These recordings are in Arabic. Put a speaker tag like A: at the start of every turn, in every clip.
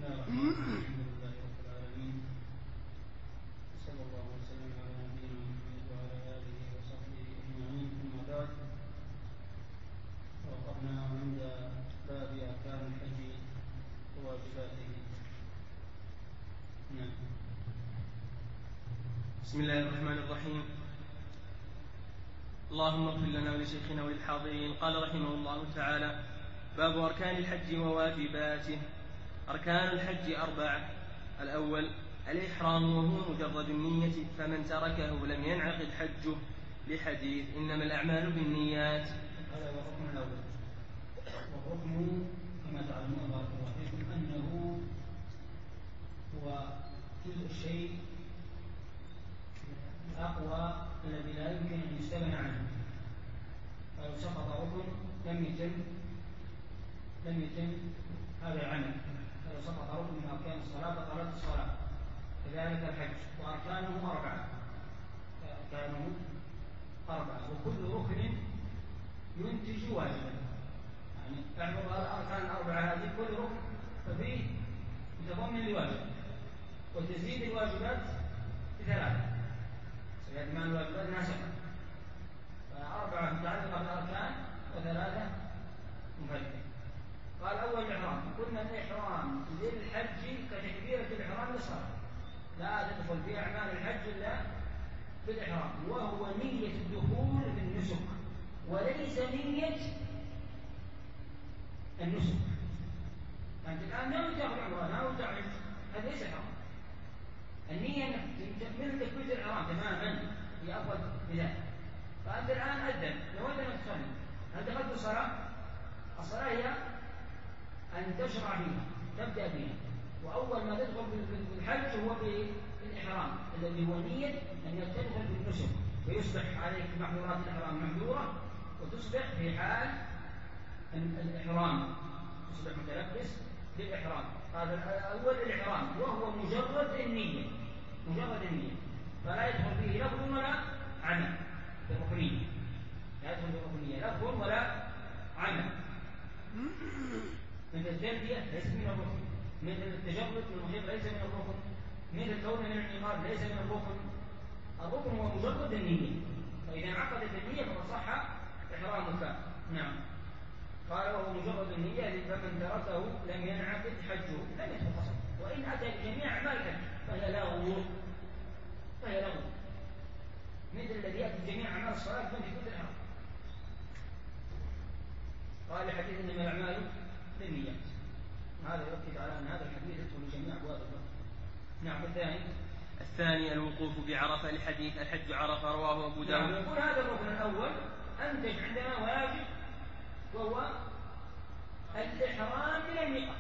A: الله الرحمن الرحيم. الحمد لله رب العالمين، وصلى الله وسلم على نبينا محمد وعلى آله وصحبه أجمعين. أما بعد، وقفنا عند باب أركان الحج وواجباته. نعم.
B: بسم الله الرحمن الرحيم. اللهم اغفر لنا ولشيخنا وللحاضرين. قال رحمه الله تعالى: باب أركان الحج وواجباته. أركان الحج 4. الأول الإحرام، وهو مجرد النية، فمن تركه لم ينعقد حجه، لحديث إنما الأعمال بالنيات.
A: هذا هو الركن الأول. والركن كما تعلمون بارك الله فيكم أنه هو جزء الشيء الأقوى الذي لا يمكن أن يستغنى عنه، فلو سقط ركن لم يتم هذا العمل. فلو سقط ركن من أركان الصلاة بطلت الصلاة. كذلك الحج، وأركانه 4. وكل ركن ينتج واجبا. يعني اعتبر الأركان 4 هذه كل ركن ففيه يتضمن لواجب، وتزيد الواجبات ب3. سيأتي مع الواجبات ناسخة، ف4 متعلقة بالأركان و3 مفردة. قال أول الإحرام. قلنا الإحرام للحج كتكبيرة الإحرام للصلاة، لا تدخل في أعمال الحج إلا بالإحرام، وهو نية الدخول في النسك وليس نية النسك. أنت الآن ناوي تأخذ عمرة، ناوي تعمل، هذا ليس إحرام. النية مثل تكبيرة الإحرام تماما، هي أفضل بذلك. فأنت الآن أذن، نويت أنك تصلي، هل دخلت الصلاة؟ الصلاة هي أن تشرع فيها، تبدأ فيها، وأول ما تدخل بالحج هو بالإحرام الذي هو نية أن تدخل بالنسك، فيصبح عليك محظورات الإحرام محظورة، وتصبح في حال الإحرام، تصبح متلبس بالإحرام. هذا الأول الإحرام، وهو مجرد النية، فلا يدخل فيه لفظ ولا عمل بالركنية، لا يدخل بالركنية لفظ ولا عمل. مثل التلبية ليس من الركن، مثل التجرد من المحيط ليس من الركن، مثل الكون من العقاب ليس من الركن. الركن هو مجرد النية، فإذا انعقدت النية فقد صح إحرامك. نعم. قال وهو مجرد النية، فمن تركه لم ينعقد حجه، لم يدخل قصد، وإن أتى بجميع أعمال الحج فهي لغو، مثل الذي يأتي بجميع أعمال الصلاة بدون تكبيرة الإحرام. قال حديث إنما الأعمال بالنيات، هذا يؤكد على أن هذا الحديث يدخل جميع أبواب الفقه. نعم.
B: الثاني الوقوف بعرفة، لحديث الحج عرفة، رواه أبو داود.
A: نعم. يقول هذا الركن الأول أنتج عندنا واجب، وهو الإحرام من الميقات.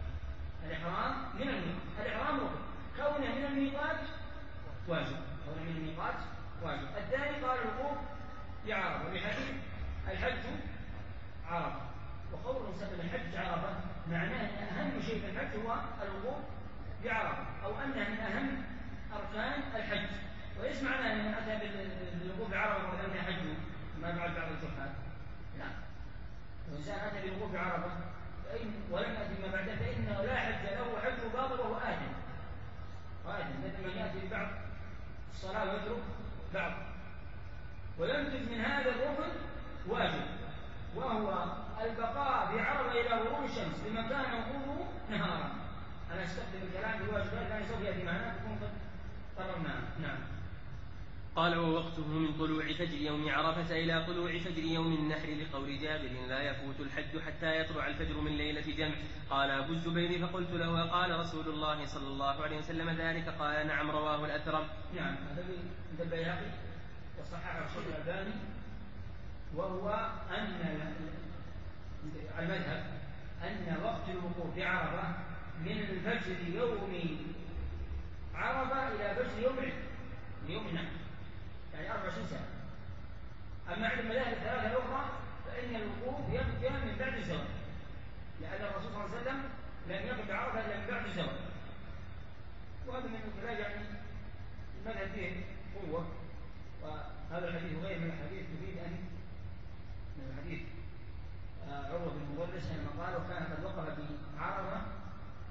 A: الإحرام ركن، كونه من الميقات واجب. الثاني قال الوقوف بعرفة، بحديث الحج عرفة. وقول سبب الحج عرفة معناه أن أهم شيء في الحج هو الوقوف بعرفة، أو أنها من أهم أركان الحج. وليس معناه أن من أتى بالوقوف بعرفة وقد أنهى حجه، ما بعد بعض الجحال. لا، الإنسان أتى بالوقوف بعرفة ولم يأتي ما بعده فإنه لا حج له، وحجه باطل وهو آثم. مثل من يأتي ببعض الصلاة ويترك بعض. وينتج من هذا الركن واجب، وهو البقاء بعرفة إلى غروب الشمس لمن كان وقوفه نهارا. أنا أستخدم الكلام في الواجبات لأن سوف يأتي معنا تكون قد قررناها. نعم.
B: قال ووقته من طلوع فجر يوم عرفة إلى طلوع فجر يوم النحر، لقول جابر لا يفوت الحج حتى يطلع الفجر من ليلة جمع. قال أبو الزبير فقلت له قال رسول الله صلى الله عليه وسلم ذلك؟ قال نعم، رواه الأثرم.
A: نعم. هذا من البيهقي وصححه الشيخ الألباني، وهو أن المذهب أن وقت الوقوف بعرفة من فجر يوم عرفة إلى فجر يوم النحر، يعني 24 ساعة. أما عند المذاهب الثلاثة الأخرى فإن الوقوف يبدأ من بعد الزواج، لأن الرسول صلى الله عليه وسلم لم يقف بعرفة إلا من بعد الزواج. وهذا من الخلاف، يعني المذهب فيه قوة. وهذا الحديث غير من الحديث تفيد أن من الحديث عروة بن مغلس حينما قال وكان قد وقف بعرفة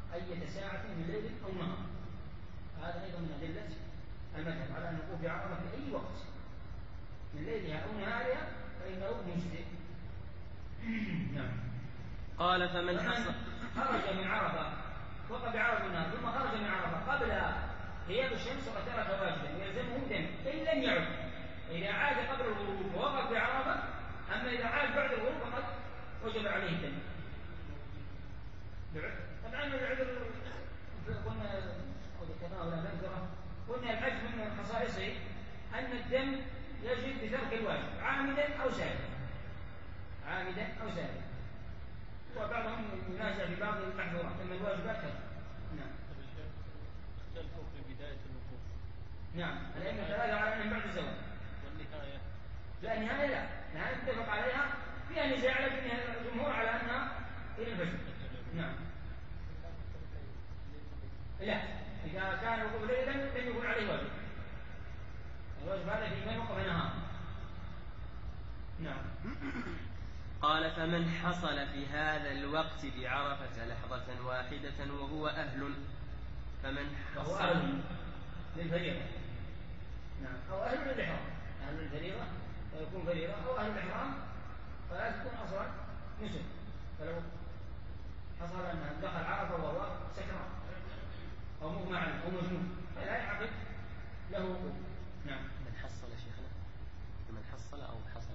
A: أية ساعة من ليل أو نهار. هذا أيضا من أدلة المذهب على أن الوقوف بعرفة في أي وقت من ليلها أو نهارها فإنه مجزئ. نعم.
B: قال فمن
A: خرج من عرفة وقف بعرفة النهار ثم خرج من عرفة قبل غياب الشمس وقد ترك واجبا ويلزمه دم إن لم يعد. إذا عاد قبل الغروب ووقف بعرفة، أما إذا عاد بعد الغروب فقد وجب عليه الدم. طبعا العذر قلنا أو ذكرناه ولا نذكره، قلنا الحج من خصائصه أن الدم يجب بترك الواجب عامدا أو سالما. عامدا أو سالما. وبعضهم ينازع في بعض المحظورات أما الواجبات كذا. نعم.
C: اختلفوا في بداية الوقوف.
A: نعم. الأئمة ثلاثة على أنهم بعد الزواج.
C: والنهاية؟
A: لا النهاية لا. النهاية متفق عليها فيها نزاع لكن الجمهور على أنها إلى الفجر. نعم. لا إذا كان الوقوف ليلا لم يكن عليه واجب. الواجب هذا في من وقف نهار. نعم.
B: قال فمن حصل في هذا الوقت بعرفة لحظة واحدة وهو أهل، فمن حصل
A: أهل للفريضة. نعم. أو أهل للإحرام. أهل الفريضة فيكون فريضة، أو أهل الإحرام فلا تكون أصلا نسك. فلو حصل أنه دخل عرفة وهو سكران أو مغمى عنه أو مجنون فلا يعقد له وقوف. نعم.
B: من حصل شيخنا؟ من حصل أو حصل؟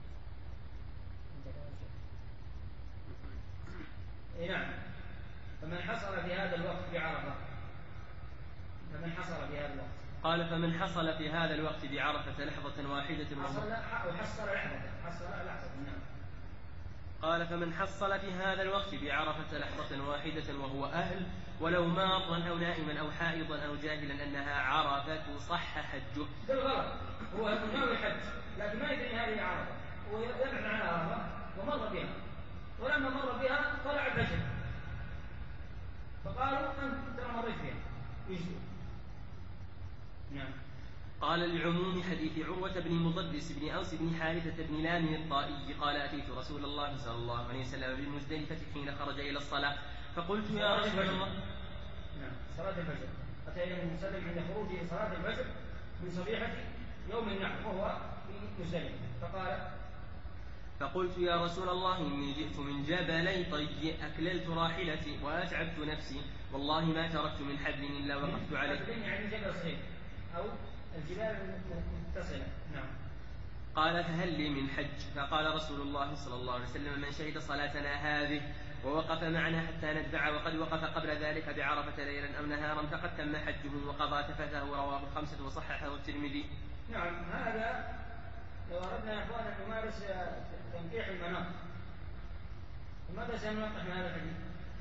A: نعم. فمن حصل في هذا الوقت بعرفة. فمن حصل في هذا الوقت.
B: قال فمن حصل في هذا الوقت بعرفة لحظة واحدة
A: حصل لحظة. حصل لحظة. نعم.
B: قال فمن حصل في هذا الوقت بعرفة لحظة واحدة وهو أهل ولو مارا أو نائما أو حائضا أو جاهلا أنها عرفة صح حجه.
A: بالغلط هو ناوي الحج لكن ما يدري هذه عرفة، هو يبحث عن عرفة ومر بها، ولما مر بها طلع الفجر فقالوا أنت ترى مريت بها يجزئ. نعم.
B: قال لعموم حديث عروة بن مضرس بن أوس بن حارثة بن لام الطائي قال أتيت رسول الله صلى الله عليه وسلم بالمزدلفة حين خرج إلى الصلاة فقلت يا رسول الله.
A: نعم. صلاة الفجر أتى إلى المسلم عند خروجه لصلاة الفجر من صبيحة يوم النحر وهو في مزدلفة
B: فقلت يا رسول الله إني جئت من جبلي طي أكللت راحلتي وأتعبت نفسي والله ما تركت من حبل إلا وقفت عليه.
A: حبل يعني جبل صغير أو الجبال المتصلة. نعم.
B: قال فهل لي من حج؟ فقال رسول الله صلى الله عليه وسلم من شهد صلاتنا هذه ووقف معنا حتى ندفع وقد وقف قبل ذلك بعرفة ليلا أو نهارا فقد تم حجه وقضى تفته رواه الخمسة وصححه الترمذي.
A: نعم. هذا لو أردنا يا أخوان أن نمارس تنقيح المناط فماذا سنوقع من هذا الحديث؟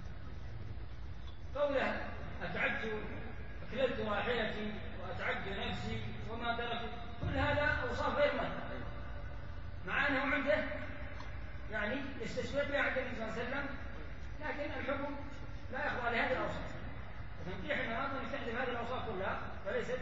A: قوله أكللت راحلتي وأتعبت نفسي وما تركت كل هذا أوصاف غير مثبتة مع أنه عنده يعني استشفيت بها عند النبي صلى الله عليه وسلم لكن الحكم لا يخضع لهذه الأوصاف. تنقيح المناط ونستخدم هذه الأوصاف كلها فليست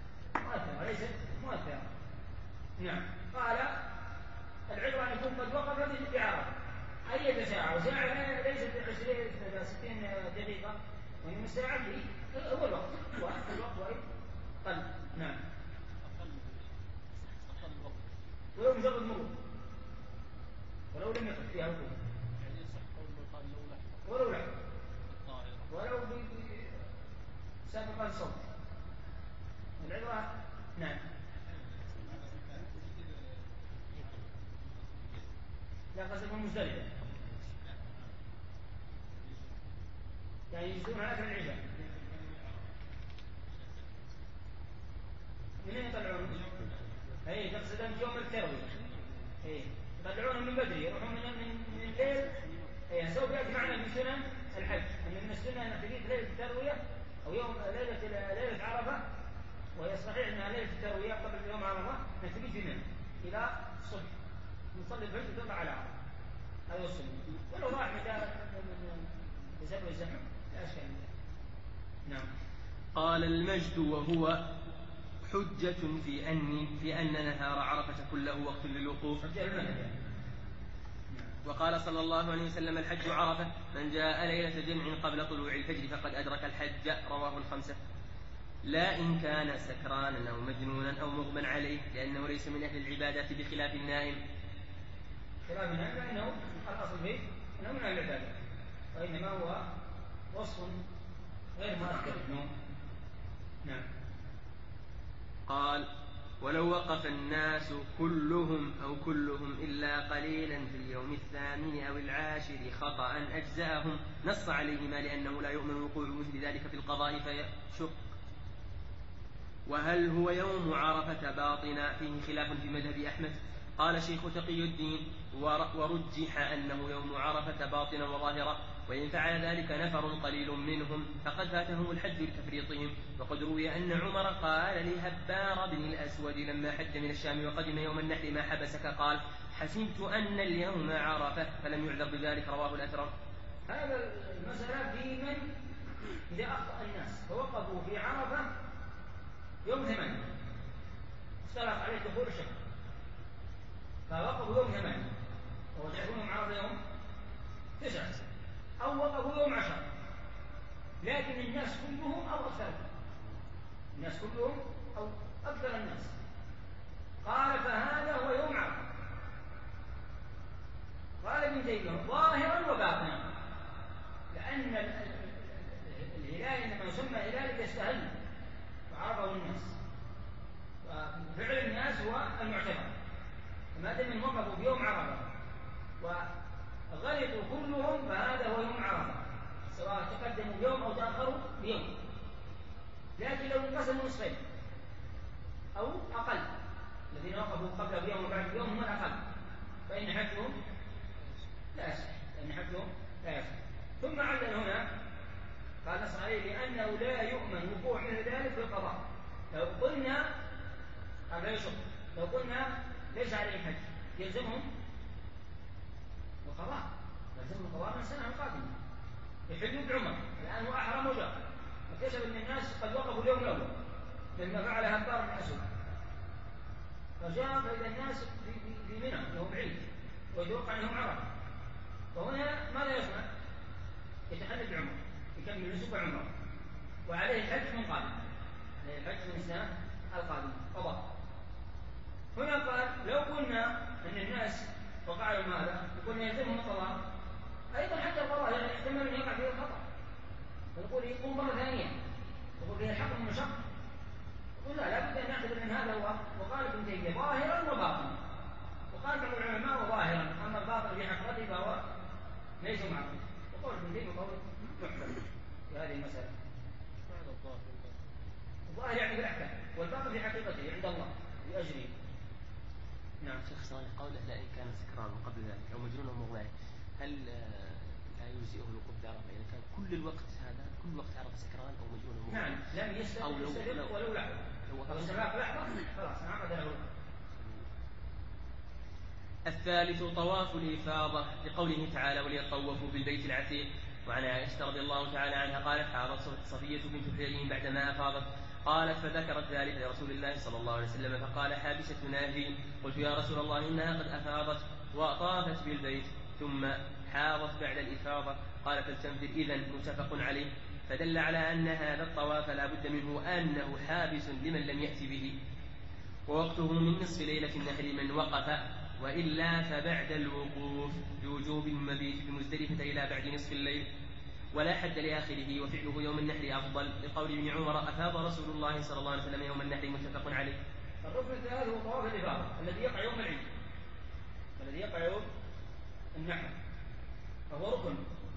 A: مؤثرة. نعم. قال العبرة أن يكون قد وقف بعرفة أي ساعة وساعة ليست 60 دقيقة وإنما الساعة هو الوقت قل. نعم. ولو مجرد مرور ولو لم يقف فيها وقوف ولو لحظة ولو بسابقة الصوت العبرة. نعم. لا قصدكم مزدلفة يعني يجدون على أكل العشاء منين يطلعون؟ اي تقصد انت يوم التروية يطلعون من بدري يروحون من الليل. سوف يأتي معنا من سنن الحج أن من السنة أن تبيت ليلة التروية أو يوم ليلة عرفة وهي صحيح أنها ليلة التروية قبل يوم عرفة نتبيت في منى إلى الصبح نصلي الفجر وتطلع على عرفة. هذا السنة ولو راح بسبب الزحمة لا أشكال. نعم.
B: قال المجد وهو حجة في أن نهار عرفة كله وقت للوقوف.
A: حجة المذهب.
B: وقال صلى الله عليه وسلم الحج عرفة من جاء ليلة جمع قبل طلوع الفجر فقد أدرك الحج رواه الخمسة. لا إن كان سكرانا أو مجنونا أو مغمى عليه لأنه ليس من أهل العبادة بخلاف النائم.
A: خلاف النائم لأنه الأصل فيه أنه من أهل العبادة وإنما هو وصف غير مؤثر النوم. نعم.
B: قال ولو وقف الناس كلهم إلا قليلا في اليوم الثامن أو العاشر خطأ أجزأهم نص عليهما لأنه لا يؤمن وقوع مثل ذلك في القضاء فيشق. وهل هو يوم عرفة باطنا فيه خلاف في مذهب أحمد. قال شيخ تقي الدين ورجح أنه يوم عرفة باطنا وظاهرا وإن فعل ذلك نفر قليل منهم فقد فاتهم الحج لتفريطهم. وقد روي أن عمر قال لهبار بن الأسود لما حج من الشام وقدم يوم النحر ما حبسك قال حسبت أن اليوم عرفة فلم يعذر بذلك رواه الأثرم.
A: هذا المسألة في من إذا أخطأ الناس فوقفوا في عرفة يوم 8 اختلط عليه دخول الشهر فوقفوا يوم 8 وتعرفون عرفة يوم 9 أو وقفوا يوم 10 لكن الناس كلهم أو أكثرهم الناس كلهم أو أكثر الناس قال فهذا هو يوم عرفة. قال ابن تيمية ظاهرا وباطنا لأن الهلال إنما يسمى هلال يستهل وعرفه الناس وفعل الناس هو المعتبر فما دام من وقفوا في يوم عرفة وغلطوا كلهم فهذا هو يوم عرفة سواء تقدموا بيوم أو تأخروا بيوم. لكن لو انقسموا نصفين أو أقل الذين وقفوا قبل بيوم وبعد بيوم هم الأقل فإن حجهم لا يصح. ثم علل هنا قال نص عليه لأنه لا يؤمن وقوع من ذلك في القضاء. لو قلنا هذا يشق لو قلنا ليس عليهم حج يلزمهم القضاء من السنة القادمة يحلوا بعمر الآن هو أحرم وجاء فكشف أن الناس قد وقفوا اليوم الأول لما فعل هبار بن الأسود فجاء فإذا الناس في منى يوم عيد ويتوقع أنهم عرفة فهنا ماذا يصنع؟ يتحلل بعمر يكمل نسك عمره وعليه الحج من قادم السنة القادمة قضاء. هنا قال لو قلنا أن الناس وقع لهم هذا وقلنا يلزمهم القضاء أيضا حتى القضاء يعني يحتمل أن يقع فيه الخطأ فنقول يقوم مرة ثانية نقول فيه الحق من مشق نقول لا بد أن نعتبر أن هذا هو. وقال ابن تيمية ظاهرا وباطنا وقال بعض العلماء ظاهرا أما الباطن في حقيقته فهو ليس معروف وقول ابن تيمية قول محكم في هذه المسألة. الظاهر يعني في الأحكام والباطن في حقيقته عند الله بأجره.
B: نعم. شيخ صالح قوله لا إن كان سكران قبل ذلك أو مجنون أو مغمى هل لا يجزئه الوقوف بعرفة إذا كان كل الوقت عرفة سكران أو مجنون أو مغمى
A: نعم لم يستغرق ولو لحظة لو استغرق لحظة خلاص انعقد له.
B: الثالث طواف الإفاضة لقوله تعالى وليطوفوا بالبيت العتيق. وعن عائشة رضي الله تعالى عنها قالت حاضت صفية بنت حيي بعدما أفاضت قالت فذكرت ذلك لرسول الله صلى الله عليه وسلم فقال حابستنا هي. قلت يا رسول الله إنها قد أفاضت وطافت بالبيت ثم حاضت بعد الإفاضة قال فلتنفر إذن متفق عليه. فدل على أن هذا الطواف لا بد منه أنه حابس لمن لم يأتي به ووقته من نصف ليلة النحر من وقف وإلا فبعد الوقوف بوجوب المبيت بمزدلفة إلى بعد نصف الليل ولا حد لآخره وفعله يوم النحر أفضل لقول ابن عمر أفاض رسول الله صلى الله عليه وسلم يوم النحر متفق عليه.
A: الركن الثالث هو طواف الإفاضة الذي يقع يوم العيد الذي يقع يوم النحر فهو ركن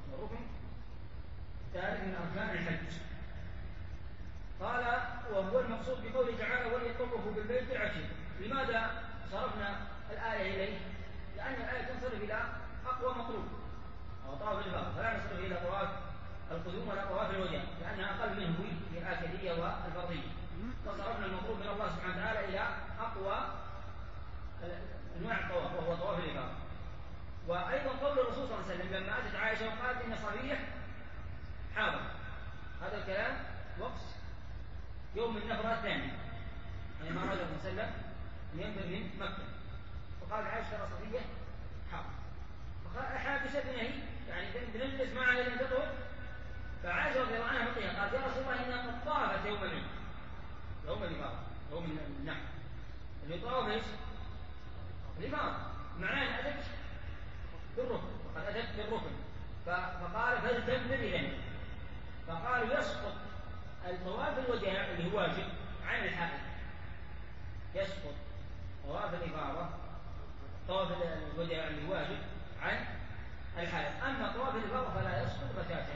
A: ثالث من أركان الحج. قال وهو المقصود بقوله تعالى وليطوفوا بالبيت العتيق. لماذا صرفنا الآية إليه؟ لأن الآية تنصرف إلى أقوى مطلوب أو طواف الإفاضة فلا نصرف إلى طواف القدوم ولا طواف الوداع لأنها أقل منه في الآكدية والفرضية فصرفنا المطلوب من الله سبحانه وتعالى إلى أقوى أنواع الطواف وهو طواف الإفاضة. وأيضا قول الرسول صلى الله عليه وسلم لما أتت عائشة وقالت إن صفية حاضر هذا الكلام وقت يوم النفر الثاني يعني ما أراد الرسول صلى الله عليه وسلم أن ينفر من مكة فقال عائشة ترى صفية حاضر حادثة نهي يعني بنجلس معها إلى أن تطهر. فعائشة رضي الله عنها فقيها قالت: يا رسول الله إنها قد طافت يوم العيد، يوم الإفاضة، يوم النحر اللي طاف ايش؟ الإفاضة، معناه أن أتت بالركن، وقد أتت بالركن. فقال: فلتنظر إليه. فقالوا: يسقط الطواف الوداع اللي هو واجب عن الحائض، يسقط طواف الإفاضة طواف الوداع اللي هو واجب عن الحائض، أما طواف الإفاضة فلا يسقط بتاتا،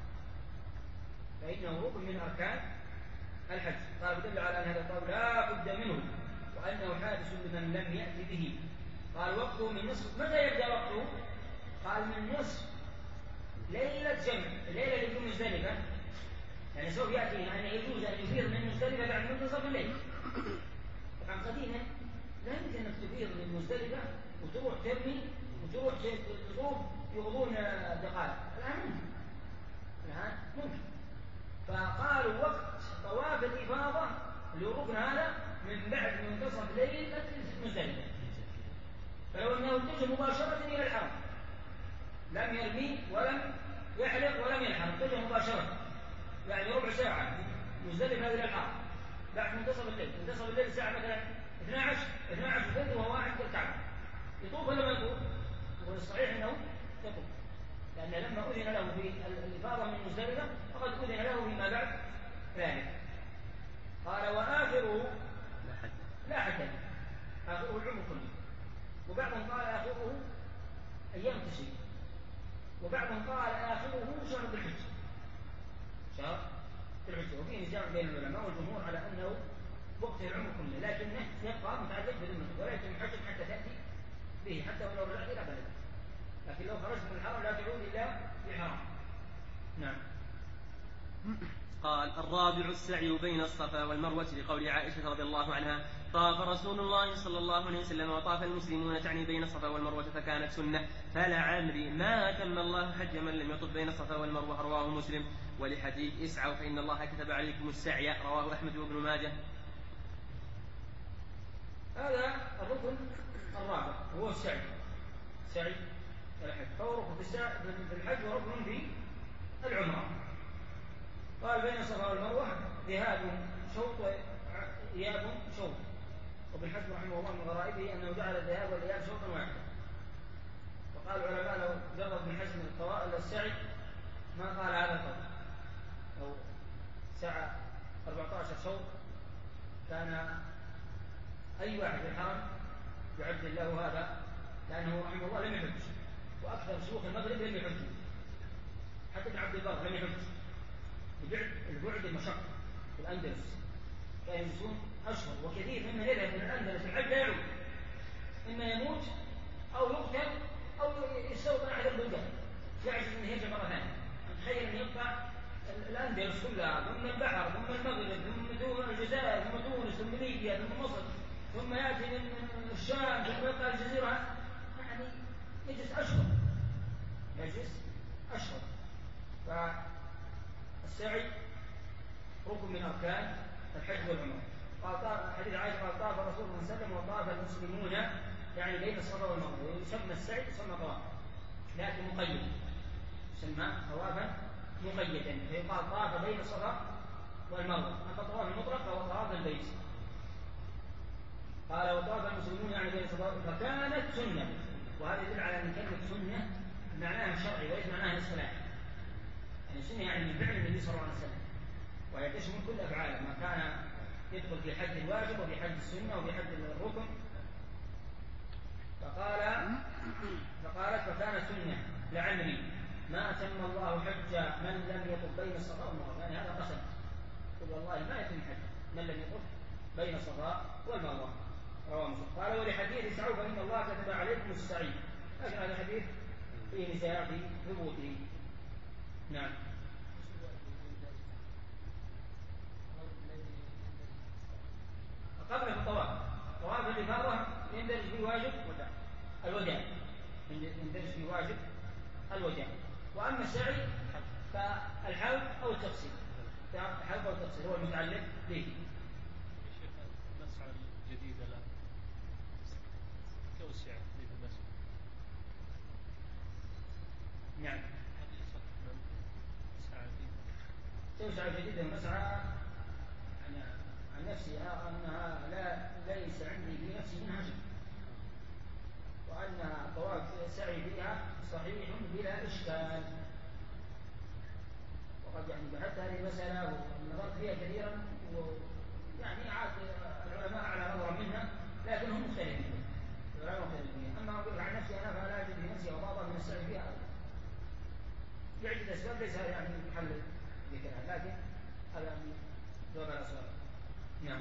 A: فإنه ركن من أركان الحج. قال: بدل على أن هذا الطواف لا بد منه وأنه حادث لمن لم يأت به. قال: وقته من نصف. متى يبدأ وقته؟ قال: من نصف ليلة جمع، الليلة اللي في مزدلفة، يعني سوف يأتينا أن يجوز أن يفيض من مزدلفة بعد منتصف الليل. طبعا قديما لا يمكن أنك تفيض من مزدلفة وتروح ترمي وتروح تطوف يغضون دقائق. الآن ممكن. فقالوا: وقت طواف الإفاضة اللي هو الركن هذا من بعد منتصف ليلة مزدلفة. فلو أنه اتجه مباشرة إلى الحرم، لم يرمي ولم يحلق ولم ينحر، اتجه مباشرة يعني ربع ساعة مزدلفة إلى الحرم بعد منتصف الليل. منتصف الليل الساعة مثلا 12 ثلث وهو عند الكعبة، يطوف ولا ما يطوف؟ والصحيح أنه يطوف، لأن لما أذن له في الإفاضة من مزدلفة فقد أذن له فيما بعد ذلك. قال: وآخره لا حد، آخره العمر كله. وبعضهم قال آخره أيام التشريق، وبعضهم قال آخره شهر ذي الحجة، شهر ذي الحجة. وفيه نزاع بين العلماء والجمهور على أنه وقت العمر كله، لكنه يبقى متعلق بالمنطق ولا يتم الحج حتى تأتي به، حتى ولو رجعت إلى بلد. لكن لو خرجت من الحرم لا تعود إلا بالحرم. نعم.
B: قال: الرابع السعي بين الصفا والمروة، لقول عائشة رضي الله عنها: طاف رسول الله صلى الله عليه وسلم وطاف المسلمون، تعني بين الصفا والمروة، فكانت سنة. فلعمري ما أتم الله حج من لم يطف بين الصفا والمروة. رواه مسلم. ولحديث: اسعوا فإن الله كتب عليكم السعي. رواه أحمد وابن ماجه.
A: هذا الركن الرابع هو السعي، سعي الحج، فهو ركن في الحج وركن في العمرة. قال: بين الصفا والمروة ذهاب شوط وإياب شوط. وبالحج رحمه الله من غرائبه أنه جعل الذهاب والإياب شوطا واحدا. وقال العلماء: لو جرب من حزم الطوائل السعي ما قال هذا القول، لو سعى 14 شوط كان أي واحد في الحرم يعد له هذا، لأنه رحمه الله لم يحج، وأكثر شيوخ المغرب لم يحجوا، حتى ابن عبد البر لم يحج، البعد المشقة في الأندلس كانوا يجلسون أشهر، وكثير ممن يذهب من الأندلس الحج لا يعود، إما يموت أو يقتل أو يستوطن أحد البلدان يعجز أن يرجع مرة ثانية. تخيل أن يقطع الأندلس كلها، ثم البحر، ثم المغرب، ثم الجزائر، ثم تونس، ثم ليبيا، ثم مصر، ثم يأتي من الشام، ثم يقطع الجزيرة، يعني يجلس أشهر. فالسعي ركن من أركان الحج والعمرة. قال حديث عائشة: قال: طاف رسول الله صلى الله عليه وسلم وطاف المسلمون، يعني بين الصفا والمروة. ويسمى السعي يسمى طواف، لكن مقيد، يسمى طوافا مقيدا، فيقال: طاف بين الصفا والمروة. أما الطواف المطلق فهو طواف البيت. قال: وطاف المسلمون يعني بين الصفا، فكانت سنة. وهذا يدل على أن كلمة سنة معناها الشرعي وليس معناها الاصطلاحي. يعني سنة يعني من فعل النبي صلى الله عليه وسلم، وهي تشمل كل أفعاله، ما كان يدخل في حد الواجب وفي حد السنة وفي حد الركن. فقالت: فكان سنة لعمري ما أتم الله حج من لم يطف بين الصفا والمروة. يعني هذا قسم، قل والله ما يتم حج من لم يطف بين الصفا والمروة. رواه مسلم. قال: ولحديث: اسعوا فإن الله كتب عليكم السعي. لكن هذا الحديث فيه نزاع في ثبوته. نعم. قبل الطواف، طواف الإفاضة يندرج فيه واجب الوداع، يندرج فيه واجب الوداع. وأما السعي فالحلق أو التقصير، الحلق أو التقصير هو المتعلق به.
C: المسعى الجديدة الآن كوسع في المسعى.
A: رجع جديدا مسعى عن نفسي أنها ليس عندي في نفسي منها شيء، وأن طواف السعي فيها صحيح بلا إشكال. وقد يعني بحثت هذه المسألة ونظرت فيها كثيرا، ويعني عاد العلماء على نظرا منها، لكنهم مختلفين. العلماء مختلفين. أما أقول عن نفسي أنا فلا أجد في نفسي أضاضة من السعي فيها بعدة أسباب ليس يعني محل ذكرها، لكن هذا يعني جواب الأسباب. نعم.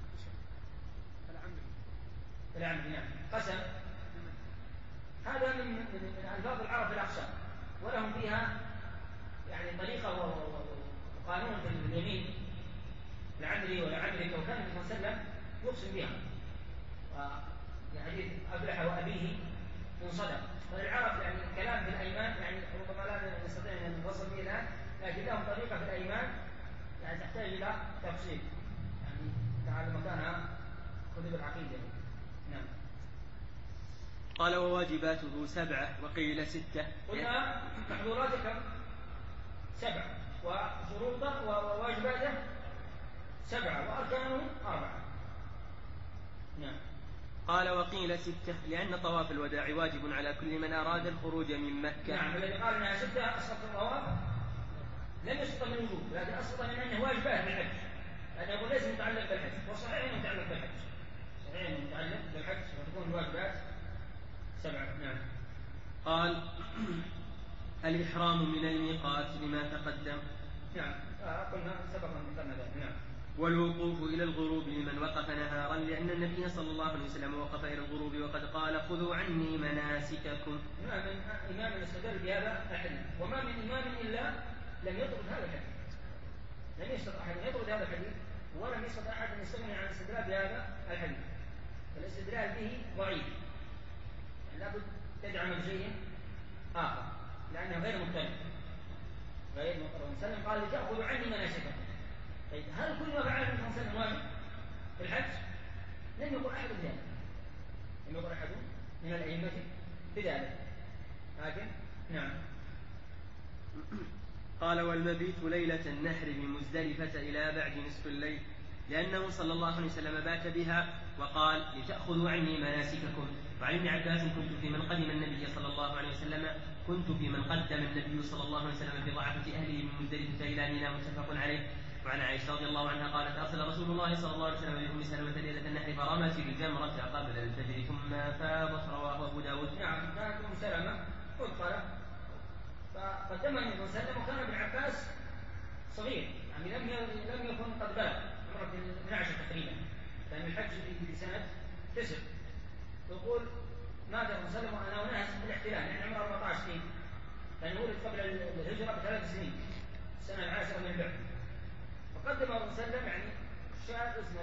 A: العمد نعم. قسم هذا من ألفاظ العرب في الأقسام، ولهم فيها يعني طريقة وقانون في اليمين، لعمري ولعمرك، وكان النبي صلى الله عليه وسلم يقسم بها، وحديث أفلح وأبيه من صدق. فالعرب يعني الكلام في الأيمان يعني ربما لا نستطيع أن نوصل به الآن، لكن لهم طريقة في الأيمان يعني تحتاج إلى تفصيل، يعني تعال مكانها كتب العقيدة. نعم.
B: قال وواجباته 7 وقيل 6.
A: قلنا محظوراته كم؟ 7، وشروطه وواجباته 7، وأركانه 4. نعم.
B: قال وقيل 6 لأن طواف الوداع واجب على كل من أراد الخروج من مكة.
A: نعم. الذي قال أنها 6 أسقط الطواف لم يسقط من الوجوب، لكن أسقط من أنه واجبات بالحج، لأنه يقول ليس متعلق بالحج، وصحيح أنه متعلق بالحج، صحيح أنه متعلق بالحج، وتكون الواجبات 7. نعم.
B: قال الإحرام من الميقات لما تقدم.
A: نعم. قلنا سبقا ذكرنا ذلك. نعم.
B: والوقوف إلى الغروب لمن وقف نهارا، لأن النبي صلى الله عليه وسلم وقف إلى الغروب وقد قال خذوا عني مناسككم.
A: ما من إمام استدل بهذا الحديث، وما من إمام إلا لم يطرد هذا الحديث، لم يستطع أحد أن يطرد هذا الحديث، ولم يستطع أحد أن يستغني عن الاستدلال بهذا الحديث. فالاستدلال به ضعيف، يعني لابد تدعم بشيء آخر، لأنه غير مختلف. غير مختلف. وسلم قال لتأخذوا عني مناسككم. طيب هل كل ما فعله النبي صلى الله عليه وسلم واجب في الحج؟ لم يقل أحد بذلك، لم يقل أحد من الأئمة بذلك، لكن نعم.
B: قال والمبيت ليلة النحر بمزدلفة إلى بعد نصف الليل، لأنه صلى الله عليه وسلم بات بها وقال لتأخذوا عني مناسككم. وعن ابن عباس كنت في من قدم النبي صلى الله عليه وسلم صلى الله عليه وسلم في ضعفة أهله من مزدلفة إلى منى، متفق عليه. وعن عائشة رضي الله عنها قالت أرسل رسول الله صلى الله عليه وسلم بأم سلمة ليلة النحر فرمت الجمرة قبل الفجر ثم أفاضت، رواه أبو داود.
A: نعم. كانت أم سلمة أدخل فقدمها النبي صلى الله عليه وسلم، وكان ابن عباس صغير، يعني لم يكن قد بلغ عمره 12 تقريبا، لأن الحج في سنة 9. يقول مات النبي صلى الله عليه وسلم وأنا وناس بالاحتلال، يعني عمره 14 سنين، لأنه ولد قبل الهجرة ب3 سنين، السنة 10 من البعث. فقدم الرسول صلى الله عليه وسلم يعني شاب اسمه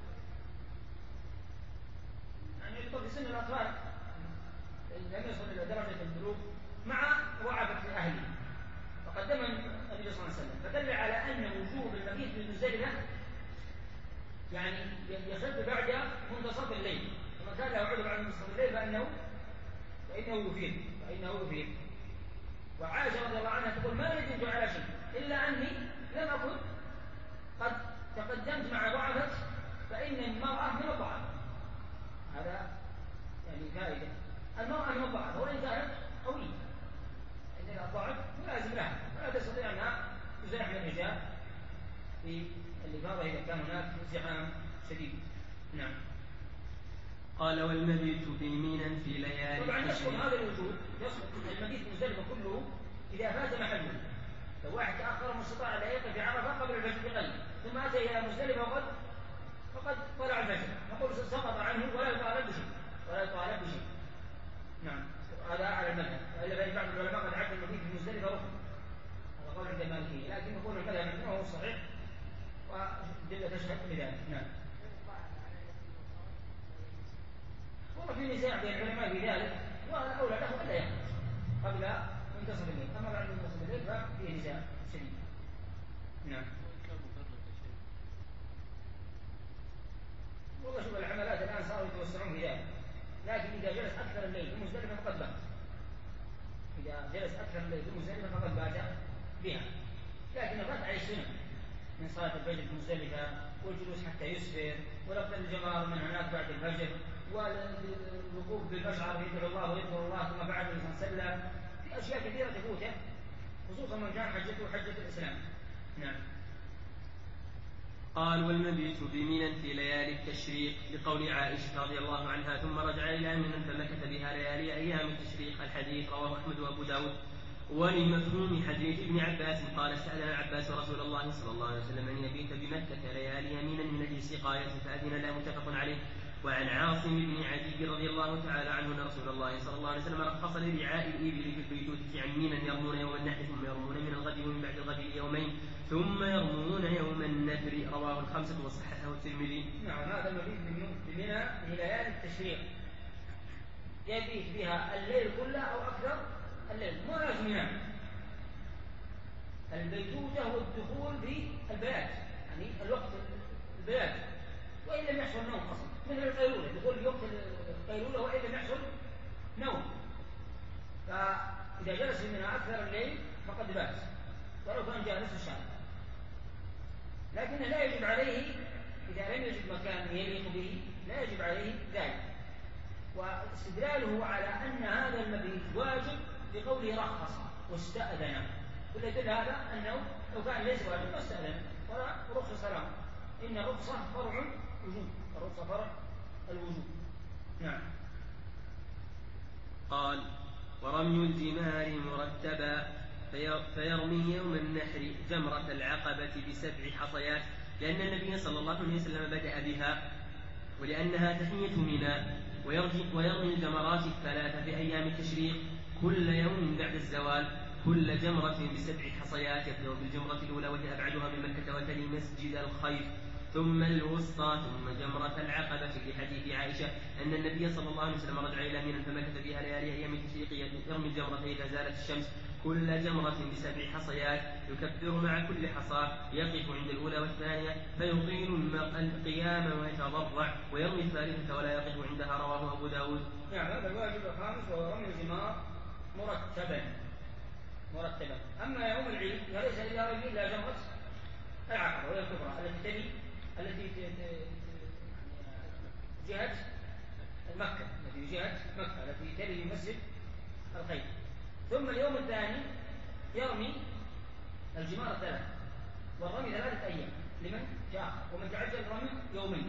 A: يعني يعتبر في سن الأطفال، لم يصل إلى درجة البلوغ مع وعبة أهله. فقدم النبي صلى الله عليه وسلم، فدل على أن وجوب المبيت بالمزدلفة يعني يخف بعد منتصف الليل، ومن كان له عذر بعد منتصف الليل فإنه يفيد. وعائشة رضي الله عنها تقول ما ندمت على شيء إلا أني لم أكن قد تقدمت مع ضعفة، فإن المرأة من الضعف. هذا يعني فائدة، المرأة من الضعف وإن كانت قوية، إن الضعف ملازم لها، ولا تستطيع أنها تزاحم الرجال في الإفاضة إذا كان هناك زحام شديد. نعم.
B: قال والمبيت في منى في ليالي
A: طبعا يسقط هذا الوجود، يسقط المبيت مزدلفة كله إذا فات محله. لو واحد تأخر مستطاع أن يقف في عرفة قبل الفجر بقليل، ثم أتى إلى مزدلفة فقد طلع الفجر، نقول سقط عنه ولا يطالب بشيء. نعم. هذا على المذهب، وإلا فإن بعض العلماء قد عد المبيت في مزدلفة ركن، هذا قول عند المالكية، لكن يقول المذهب عندنا وهو الصحيح والدلة تشهد بذلك. نعم. والله في نزاع بين العلماء في ذلك، والأولى له ألا يخرج قبل منتصف الليل، أما بعد منتصف الليل ففيه نزاع شديد. نعم. والله شوف الحملات الآن صاروا يتوسعون في ذلك، لكن إذا جلس أكثر الليل في مزدلفة فقد بات. إذا جلس أكثر الليل في مزدلفة فقد بات بها، لكن الرد على السنة، من صلاة الفجر في مزدلفة والجلوس حتى يسفر وربط الجمار من هناك بعد الفجر والوقوف بالمشعر يدعو الله ويذكر الله ثم بعد الإنسان سلم. في أشياء كثيرة تفوته خصوصا من كان حجته حجة الإسلام. نعم.
B: قال والمبيت بمنى في ليالي التشريق لقول عائشة رضي الله عنها ثم رجع إلى منى فمكث بها ليالي أيام التشريق. الحديث رواه أحمد وأبو داود. ولمفهوم حديث ابن عباس قال استأذن عباس رسول الله صلى الله عليه وسلم أن يبيت بمكة ليالي يمينا من أجل سقاية فأذن له متفق عليه. وعن عاصم بن عدي رضي الله تعالى عنه أن رسول الله صلى الله عليه وسلم رخص لرعاء الإبل في البيتوتة عن منى يرمون يوم النحر ثم يرمون من الغد ومن بعد الغد ليومين ثم يرمون يوم النفر. رواه الخمسة وصححه الترمذي.
A: نعم. هذا المبيت بمنى في ليالي التشريق يبيت بها الليل كله أو أكثر الليل مو لازم ينام. البيتوتة هو الدخول في البيات يعني الوقت البيات وإن لم يحصل نوم أصلا مثل القيلولة دخول في وقت القيلولة وإن لم يحصل نوم. فإذا جلس منها أكثر الليل فقد بات ولو كان جالس الشارع. لكنه لا يجب عليه إذا لم يجد مكان يليق به لا يجب عليه ذلك. واستدلاله على أن هذا المبيت واجب بقوله رخص واستأذن يدل هذا أنه لو كان ليس واجب ما استأذن ولا رخص له. إن الرخصة فرع وجوب. الرخصة فرع الوجوب. نعم.
B: قال ورمي الجمار مرتبا فيرمي يوم النحر جمرة العقبة ب7 حصيات لأن النبي صلى الله عليه وسلم بدأ بها ولأنها تحية منى ويرمي الجمرات الثلاث في أيام التشريق كل يوم بعد الزوال كل جمرة ب7 حصيات يبدأ بالجمرة الأولى وهي أبعدها من مكة وتلي مسجد الخير ثم الوسطى ثم جمرة العقبة في حديث عائشة أن النبي صلى الله عليه وسلم رجع إلى منى فمكث فيها ليالي أيام التشريق يرمي الجمرة إذا زالت الشمس كل جمرة ب7 حصيات يكبر مع كل حصاة يقف عند الأولى والثانية فيطيل القيام ويتضرع ويرمي الثالثة ولا يقف عندها. رواه أبو داود.
A: نعم. هذا الواجب الخامس وهو رمي الجمار مرتبا. أما يوم العيد فليس إلا رمي إلا جمرة العقبة وهي الكبرى التي جهة مكة التي تلي مسجد الخير. ثم اليوم الثاني يرمي الجمار 3 والرمي 3 أيام لمن جاء ومن تعجل رمي يومين.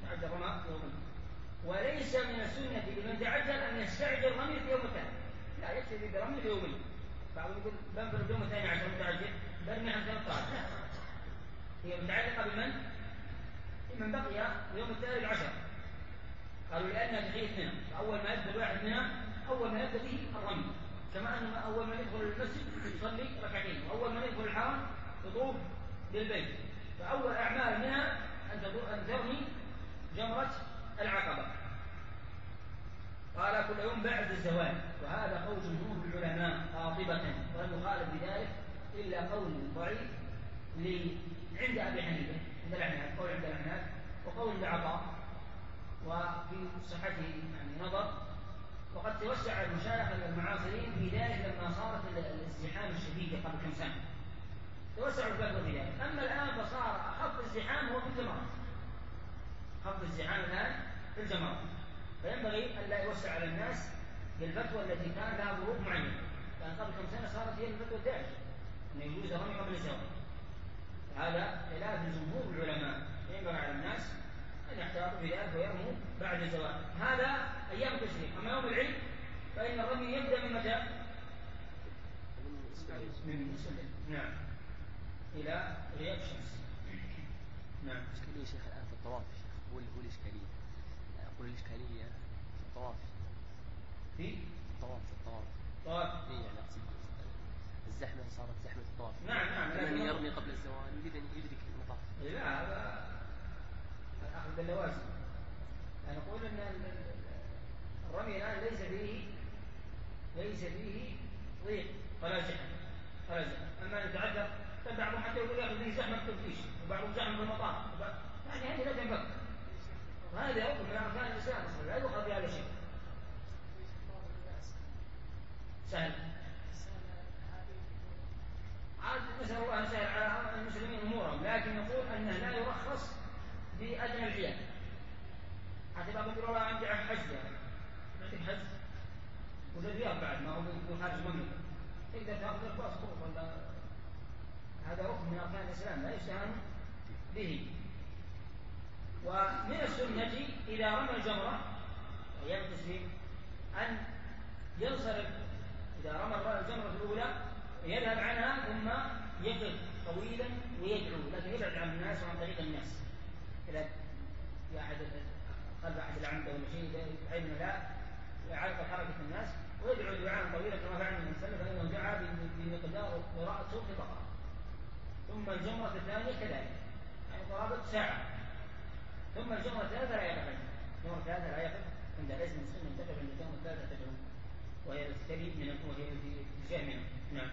A: وليس من السنة لمن تعجل أن يستعجل رمي في يوم الثاني لا يكتفي برمي في يومين. بعضهم يقول بنفر اليوم الثاني عشان متعجل برمي عن 13 هي متعلقة بمن بقي اليوم الثالث 10. قالوا لأنها تحية منى فأول ما يدخل واحد منها أول ما يبدأ به الرمي كما أن أول ما يدخل المسجد يصلي ركعتين وأول ما يدخل الحرم يطوف بالبيت. فأول أعمال منها أن ترمي جمرة العقبة. قال كل يوم بعد الزوال وهذا قول جمهور العلماء قاطبة ولم يخالف بذلك إلا قول ضعيف عند أبي حنيفة عند الأحناف قول عند الأحناف وقول لعطاء وفي صحته يعني نظر. وقد توسع المشايخ المعاصرين في ذلك لما صارت الازدحام الشديد قبل كم سنة توسعوا الفتوى في ذلك. أما الآن فصار أخف الازدحام هو في الجمرات. خف الازدحام الآن في الجمرات فينبغي أن لا يوسع على الناس بالفتوى التي كان لها ظروف معينة. لأن قبل كم سنة صارت هي الفتوى الدارجة أن يجوز الرمي قبل الزواج. هذا خلاف جمهور العلماء ينبغي على الناس أن يحتاطوا في ذلك ويرموا بعد الزواج. هذا أيام التشريق. أما يوم العيد فإن الرمي يبدأ من متى؟ من السنة. نعم إلى غياب الشمس. نعم.
C: إشكالية شيخ الآن في الطواف هو الإشكالية. أقول الإشكالية في الطواف.
A: في الطواف.
C: إيه يعني أقصد الزحمة صارت زحمة الطواف.
A: نعم.
C: لكن يرمي قبل الزوال يريد أن يدرك المطاف.
A: لا هذا أخذ باللوازم. نقول أن الرمي الآن ليس فيه ضيق ولا زحمة. أما نتعذر فبعضهم حتى يقول يأخذ فيه زحمة التفتيش وبعضهم زحمة في المطار يعني هذه لا تنفك. وهذا ركن من أركان الإسلام لا يؤخذ بهذا الشيء. سهل عاد نسأل الله أن يسهل على المسلمين أمورهم. لكن تقدر تأخذ لك باسبور ولا هذا ركن من أركان الإسلام لا يستهان به. ومن السنة إذا رمى الجمرة أيام التسليم أن ينصرف، إذا رمى الجمرة الأولى يذهب عنها ثم يقف طويلا ويدعو، لكن يبعد عن الناس وعن طريق الناس. إذا في أحد خلف أحد العمدة ولا شيء بحيث لا يعرف حركة الناس ويدعو دعاء طويلا كما فعل النبي صلى الله عليه وسلم، فإنه دعا بمقدار قراءة سورة البقرة. ثم الجمرة الثانية كذلك يعني قرابة ساعة. ثم الجمرة الثالثة لا يقف عندها، الجمرة الثالثة لا يقف عندها، ليس من السنة تقف عند الجمرة الثالثة تدعو، وهي تستريد من وهي تجاه منها. نعم.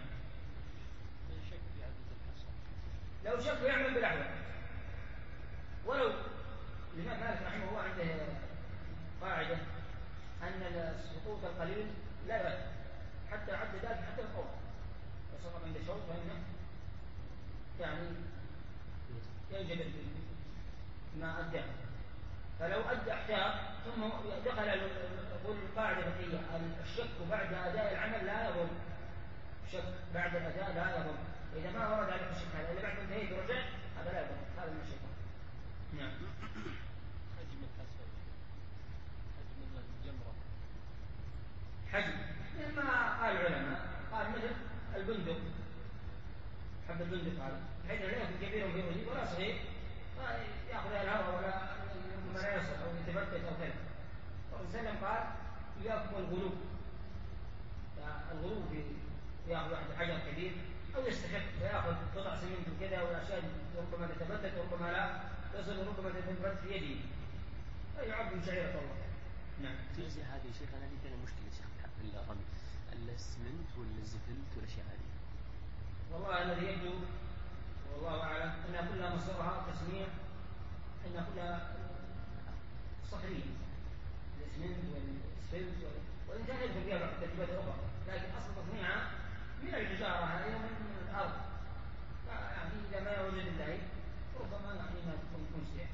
A: لو شك يعمل بالأحوال، ولو الإمام مالك رحمه الله عنده قاعدة أن السقوط القليل لا يؤثر، حتى عد ذلك حتى القول وسقط عند شوط فإنه يعني ينجبر ما أدى. فلو أدى احتاط ثم دخل يقول القاعدة الفقهية الشك بعد أداء العمل لا يضر، الشك بعد الأداء لا يضر، إذا ما ورد عليك الشك هذا اللي بعد انتهيت ورجع هذا لا يضر، هذا من الشيطان. نعم.
C: حجم الحسن، حجم الجمرة،
A: حجم ما قال العلماء قال مثل البندق، حب البندق هذا بحيث لا يكون كبير في وجهه ولا صغير ما ياخذ الهواء ولا ما لا يصل او يتفتت او كذا. الرسول صلى الله عليه وسلم قال اياكم الغلو، الغلو في ياخذ واحد حجر كبير او يستخف فياخذ قطع سمنت وكذا والاشياء ربما تتفتت وربما لا تصل وربما تتفتت في يده فيعد من شعيرة الله. نعم.
C: تجزي هذه شيخ أنا عندي أنا مشكلة شيخ في الرمي، الاسمنت ولا الزفلت والأشياء هذه؟
A: والله الذي يبدو والله أعلم أن كلها مصدرها تسمية، أن كلها صخرية، الاسمنت والاسفلت وإن كان يدخل فيها بعض التركيبات الأخرى، لكن أصل تصنيعها من الحجارة هذه ومن الأرض، يعني إذا ما وجد الله ربما يعني ما تكون سيئة.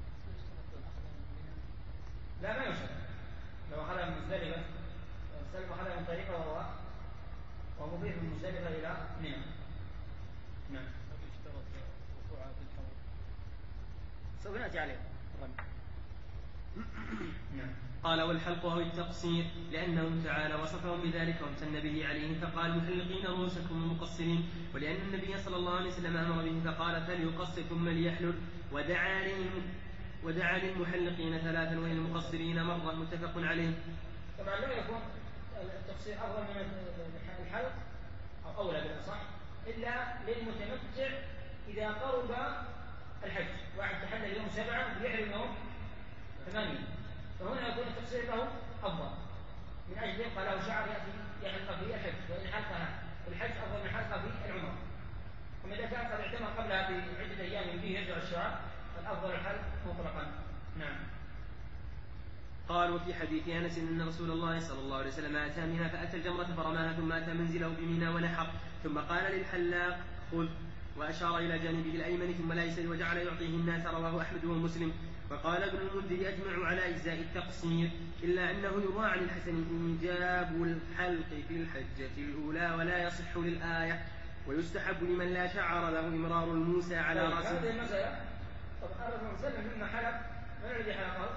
A: لا ما يشترط، لو أخذها من مزدلفة سلم أخذها من طريقة وهو مضيف من مزدلفة إلى منى. نعم.
C: يشترط وقوعها في الحرم.
A: سوف نأتي عليه. نعم.
B: قال والحلق أو التقصير لأنه تعالى وصفهم بذلك وامتن به عليه فقال محلقين رؤوسكم ومقصرين، ولأن النبي صلى الله عليه وسلم أمر به فقال فليقصر ثم ليحلل، ودعا للمحلقين ثلاثا وللمقصرين مرة متفق عليه.
A: طبعا لا يكون التقصير أفضل من الحلق أو أولى بالأصح إلا للمتمتع إذا قرب الحج، واحد تحلل يوم 7 ويحرم يوم 8، فهنا يكون التقصير له أفضل من أجل يبقى له شعر يأتي يحلق في الحج، وإن حلقها في الحج أفضل من حلقها في العمرة. وإذا كان قد اعتمر قبلها بعدة أيام فيه يرجع الشعر فالأفضل الحلق مطلقا. نعم.
B: قال وفي حديث أنس أن رسول الله صلى الله عليه وسلم أتى منها فأتى الجمرة فرماها ثم أتى منزله بمنى ونحر ثم قال للحلاق خذ، وأشار إلى جانبه الأيمن ثم الأيسر وجعل يعطيه الناس، رواه أحمد ومسلم. وقال ابن المنذر أجمع على أجزاء التقصير إلا أنه يروى عن الحسن إيجاب الحلق في الحجة الأولى ولا يصح للآية، ويستحب لمن لا شعر له إمرار الموسى على رأسه.
A: هذه المسألة طبعا الرسول صلى الله عليه وسلم لما حلق من الذي حلقه؟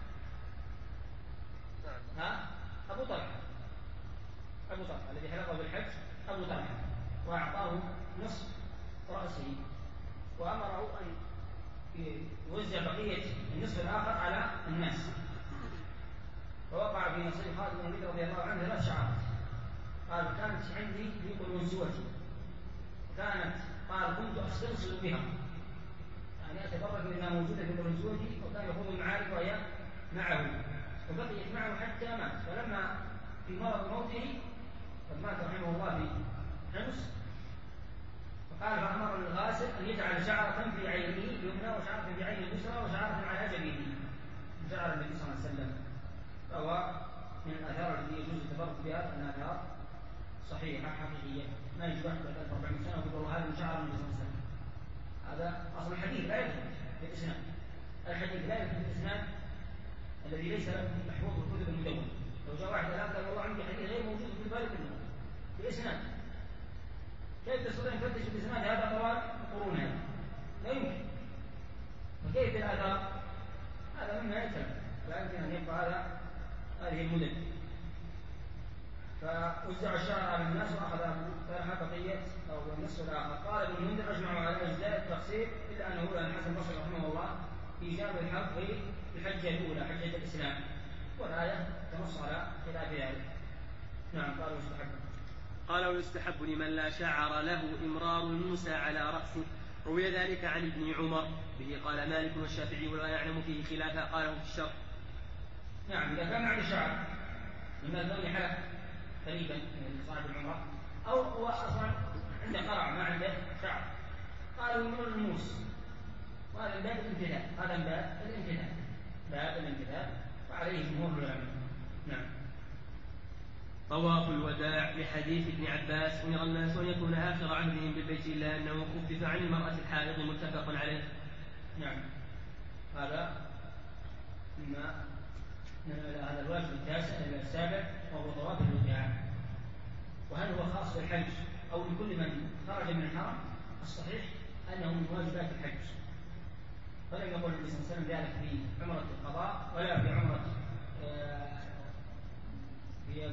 A: أبو طلحة الذي حلقه بالحج أبو طلحة، وأعطاه نصف رأسه وأمره أن يوزع بقية النصف الآخر على الناس. فوقع في نصيب خالد بن الوليد رضي الله عنه 3 شعرات، قال كانت عندي في قلنسوتي، قال كنت أسترسل بها يعني أتبرك بما موجودة في قلنسوتي، وكان يخوض المعارك وهي معه وبقيت معه حتى مات. فلما في مرض موته قد مات رحمه الله في حمص، فقال فأمر الغاسل أن يجعل شعرة في عينه اليمنى وشعرة في عينه اليسرى وشعرة على جبينه، شعر النبي صلى الله عليه وسلم. فهو من الآثار التي يجوز التبرك بها أنها آثار صحيحة حقيقية، ما يجوز واحد بعد 1400 سنة ويقول هذا من شعر النبي صلى الله عليه وسلم. هذا أصل الحديث لا يثبت في الإسناد، الحديث لا يثبت في الإسناد الذي ليس له محفوظ في الكتب المدونة. لو جاء واحد الآن قال والله عندي حديث غير موجود في البخاري في الإسناد كيف تستطيع أن تفتش بإسناد هذا طوال قرون هذه؟ لا يمكن. فكيف الآثار؟ هذا مما يتم، لا يمكن أن يبقى هذه المدن. فوزع الشرع على الناس وأخذ فرح بقية أو النصف الآخر. قال ابن المنذر: أجمعوا على أجزاء التقسيم إلا أنه قال الحسن البصري رحمه الله في جانب الحق في الحجة الأولى حجة الإسلام، والآية تنص على خلاف ذلك. نعم. قال ويستحب.
B: قال ويستحب لمن لا شعر له إمرار الموسى على رأسه. روي ذلك عن ابن عمر به. قال مالك والشافعي ولا يعلم فيه خلافا. قاله في الشرح.
A: نعم. إذا كان عنده شعر مما الذي حلق قريبا من صاحب العمرة، أو هو أصلا عنده قرع ما عنده شعر، قالوا يمر الموس، وهذا من باب الامتثال، هذا من باب الامتثال، باب الامتثال، فعليه جمهور العلماء. نعم.
B: طواف الوداع لحديث ابن عباس: أمر الناس أن يكون آخر عهدهم بالبيت إلا أنه خفف عن المرأة الحائض. متفق عليه.
A: نعم. هذا مما هذا الواجب التاسع إلى السابع، وهو طواف الوداع. وهل هو خاص بالحج أو لكل من خرج من الحرم؟ الصحيح أنه من واجبات الحج، فلم يقل النبي صلى الله عليه وسلم ذلك في عمرة القضاء ولا في عمرة في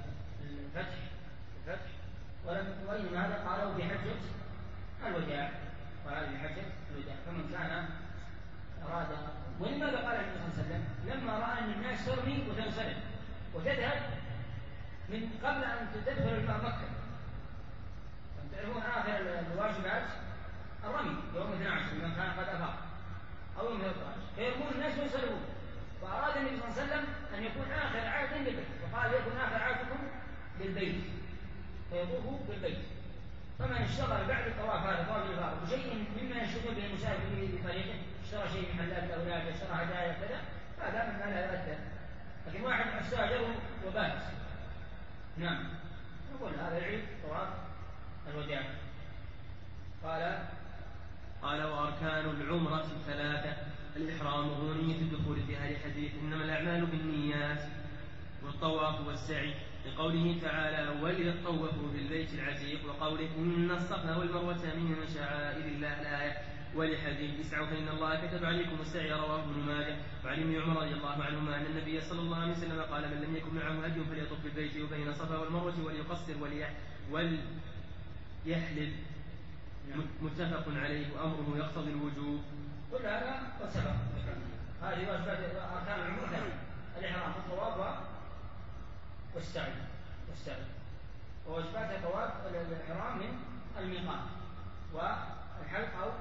A: الفتح، وإنما هذا قاله في حجة الوداع، وهذه حجة الوداع. فمن كان أراد، ولماذا قال النبي صلى الله عليه وسلم لما رأى أن الناس ترمي وتنصرف وتذهب من قبل أن تدخل الماء مكة؟ تعرفون آخر الواجبات الرمي يوم 12 لمن كان قد أفاق، أو يوم 13، فيرمون الناس وينصرفون. فأراد النبي صلى الله عليه وسلم أن يكون آخر عهد بالبيت، وقال يكون آخر عهدكم بالبيت، فيطوفوا بالبيت. فمن اشتغل بعد الطواف هذا طواف الإفاضة بشيء مما يشتغل به المسافر في طريقه، اشترى شيء من محلات الأولاد، اشترى هدايا كذا، هذا مما لا يؤثر. لكن واحد استاجر وبات، نعم، نقول هذا يعيد طواف الوداع.
B: قال وأركان العمرة 3: الإحرام وهو نية الدخول في هذه الحديث إنما الأعمال بالنيات، والطواف والسعي، لقوله تعالى وليطوفوا بالبيت العتيق، وقوله إن الصفا والمروة من شعائر الله الآية، ولحديث اسعوا فإن الله كتب عليكم السعي. رواه ابن ماجه. وعن ابن عمر رضي الله عنهما أن النبي صلى الله عليه وسلم قال من لم يكن معه هدي فليطف بالبيت وبين الصفا والمروة وليقصر وليحلل. متفق عليه، وأمره يقتضي الوجوب.
A: كل هذا قد سبق. هذه واجبات أركان العمرة: الإحرام والطواف والسعي. وواجبات الطواف الإحرام من الميقات، والحلق أو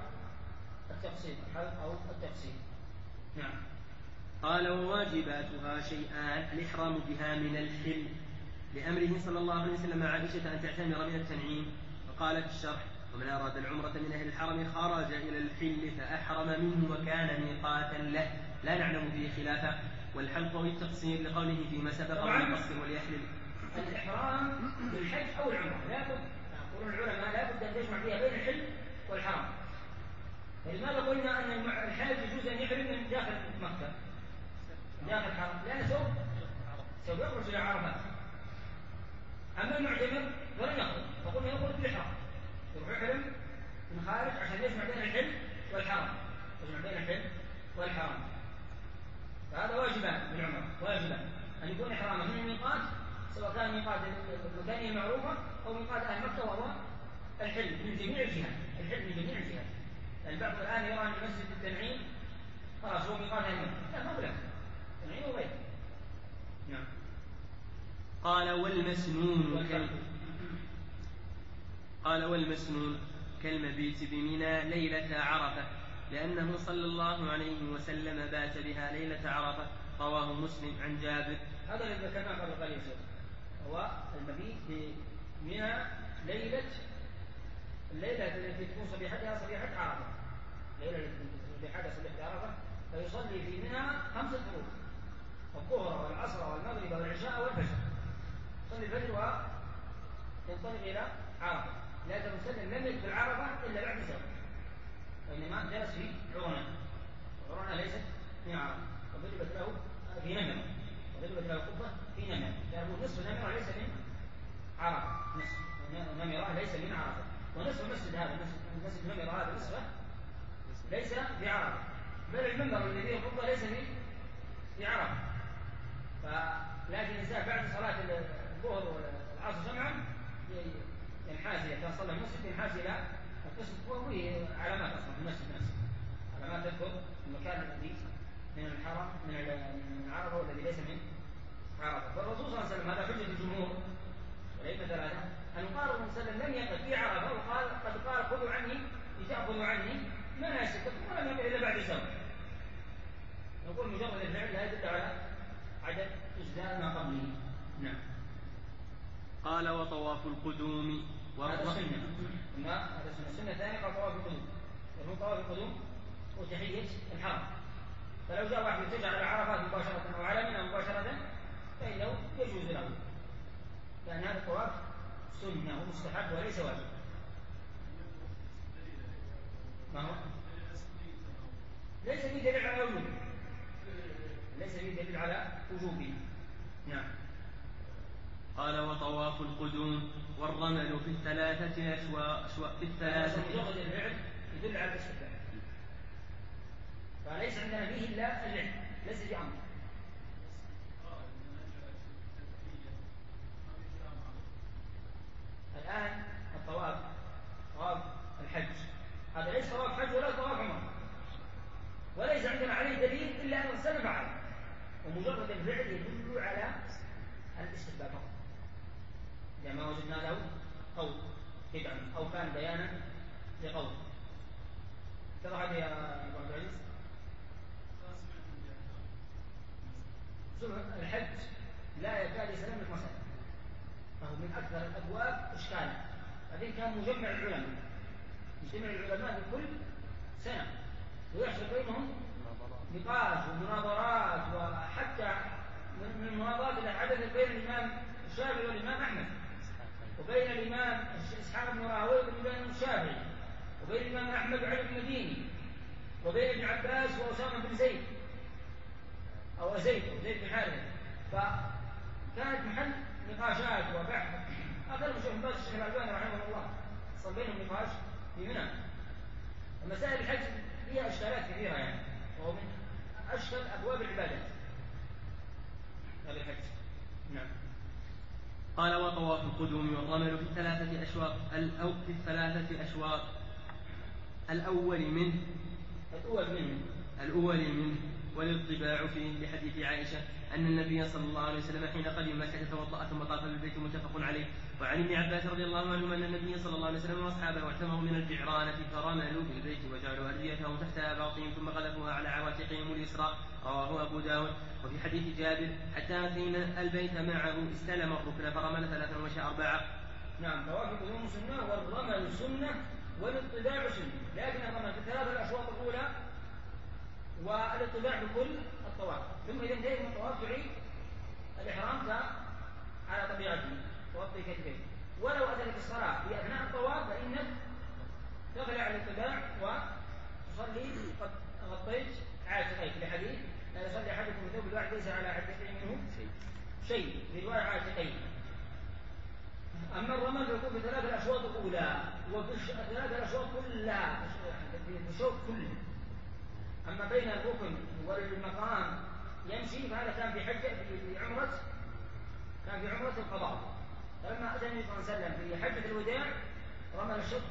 A: التقصير. نعم.
B: قال وواجباتها شيئان: الإحرام بها من الحل لأمره صلى الله عليه وسلم عائشة أن تعتمر من التنعيم. وقال في الشرح: ومن أراد العمرة من أهل الحرم خرج إلى الحل فأحرم منه وكان ميقاتا له، لا نعلم فيه خلافا. والحلق والتقصير لقوله فيما سبق وليقصر وليحلل.
A: الإحرام بالحج أو العمرة لابد، يقولون العلماء لابد أن تجمع فيها بين الحل والحرم. فلماذا قلنا أن الحاج يجوز أن يحرم من داخل مكة داخل الحرم؟ لأنه سوف يخرج إلى عرفات. أما المعتمر فلن يخرج، فقلنا يخرج بالإحرام، يروح يحرم من خارج عشان يجمع بين الحل والحرم، فهذا واجبان بالعمرة، واجبان أن يكون إحرامه من الميقات، سواء كان ميقات المكانية المعروفة أو ميقات أهل مكة، وهو الحل من جميع الجهات. البعض الآن يرى أن مسجد التنعيم خلاص هو ميقات أهل مكة، لا، ما هو له التنعيم هو غيره. نعم.
B: قال والمسنون كالمبيت بمنى ليلة عرفة، لأنه صلى الله عليه وسلم بات بها ليلة عرفة. رواه مسلم عن جابر.
A: هذا الذي ذكرناه قبل قليل هو المبيت بمنى الليلة التي تكون صبيحتها صبيحة عرفة، فيصلي في منى 5 فروض: الظهر والعصر والمغرب والعشاء والفجر، يصلي الفجر وينطلق إلى عرفة. لا تسلم لم يدخل عرفة إلا بعد سنة، وإنما جلس في عرنة ليست من عرفة، وضربت له في نمرة، وضربت له قبة في نمرة، لأنه نصف نمرة ليس من عرفة، نصف نمرة ليس من عرفة، المنبر الذي الخطبة ليس في عرفة، لكن الإنسان بعد صلاة الظهر والعصر جمعا ينحاز إذا كان صلى المسجد ينحاز إلى القسم، وهي علامات أصلا في المسجد نفسه، علامات تذكر المكان الذي من الحرم من عرفة والذي ليس من عرفة. فالرسول صلى الله عليه وسلم هذا حجة الجمهور والأئمة ثلاثة أن قال الرسول صلى الله عليه وسلم لم يقف في عرفة وقال قد قال خذوا عني لتأخذوا عني مناسككم ولم يقل إلا بعد سنة. نقول مجرد الفعل لا يدل على عدد إجزاء ما قبله. نعم.
B: قال وطواف القدوم
A: هذا سنة. هذا سنة. السنة الثانية قال طواف القدوم، وهو طواف القدوم وتحية الحرم. فلو جاء واحد يتجه على عرفات مباشرة أو على منى مباشرة فإنه يجوز له، لأن هذا الطواف سنة ومستحب وليس واجب. ما هو؟ ليس فيه دليل على وجوبه، ليس فيه دليل على وجوبه. نعم.
B: قال وطواف القدوم والرمل في الثلاثة أشواط في الثلاثة.
A: مجرد الفعل يدل على الاستحباب، فليس عندنا فيه إلا العلم، ليس في أمر. الآن الطواف طواف الحج هذا ليس طواف حج ولا طواف عمره، وليس عندنا عليه دليل إلا أن الإنسان فعل، ومجرد الفعل يدل على الاستحباب فقط، إذا ما وجدنا له قول بدعا أو كان بيانا لقول. اتضح هذا يا أبو عبد العزيز؟ الحج لا يكاد يسلم لك مسألة، فهو من أكثر الأبواب إشكالا. بعدين كان مجمع العلماء في كل سنة ويحصل بينهم نقاش ومناظرات، وحتى من المناظرات التي حدثت بين الإمام الشافعي والإمام أحمد، وبين الإمام إسحاق بن راهويه وبين الشافعي، وبين الإمام أحمد وعلي بن مديني، وبين ابن عباس وأسامة بن زيد أو زيد بن حارثة. فكانت محل نقاشات وبحث. أخذ الشيخ باز الشيخ الألباني رحمه الله صار بينهم نقاش في منى. مسائل الحج فيها إشكالات كثيرة يعني، وهو من أشكل أبواب العبادات هذا الحج. نعم.
B: قال وطواف القدوم والرمل في الثلاثة أشواط في الثلاثة أشواط الأول منه والاطباع فيه لحديث عائشة أن النبي صلى الله عليه وسلم حين قدم مكة توضأ ثم طاف بالبيت متفق عليه. وعن ابن عباس رضي الله عنهما أن النبي صلى الله عليه وسلم وأصحابه اعتمروا من الجعرانة فرملوا بالبيت وجعلوا أرديتهم تحت أباطهم ثم قذفوها على عواتقهم اليسرى، رواه أبو داود. وفي حديث جابر حتى أتينا البيت معه استلم الركن فرمل 3 ومشى 4.
A: نعم. طواف القدوم سنة والرمل سنة والاطباع سنة، لكن الرمل في الثلاث الأشواط الأولى والاطباع بكل الطواف، ثم إذا انتهيت من الطواف تعيد الإحرام على طبيعته توطي كتفيه. ولو أتت الصلاة في أثناء الطواف فإنك تخلع الاطباع وتصلي قد غطيت عاتقيك، لحديث لا يصلي أحدكم بثوب الواحد ليس على عاتقيه منه شيء، في رواية عاتقيه. أما الرمل فيكون في 3 الأشواط الأولى وفي 3 الأشواط كلها في الشوط كله. أما بين الركن والمقام يمشي فهذا كان في عمرة القضاء. فلما أتى النبي صلى الله عليه وسلم في حجة الوداع رمل الشوط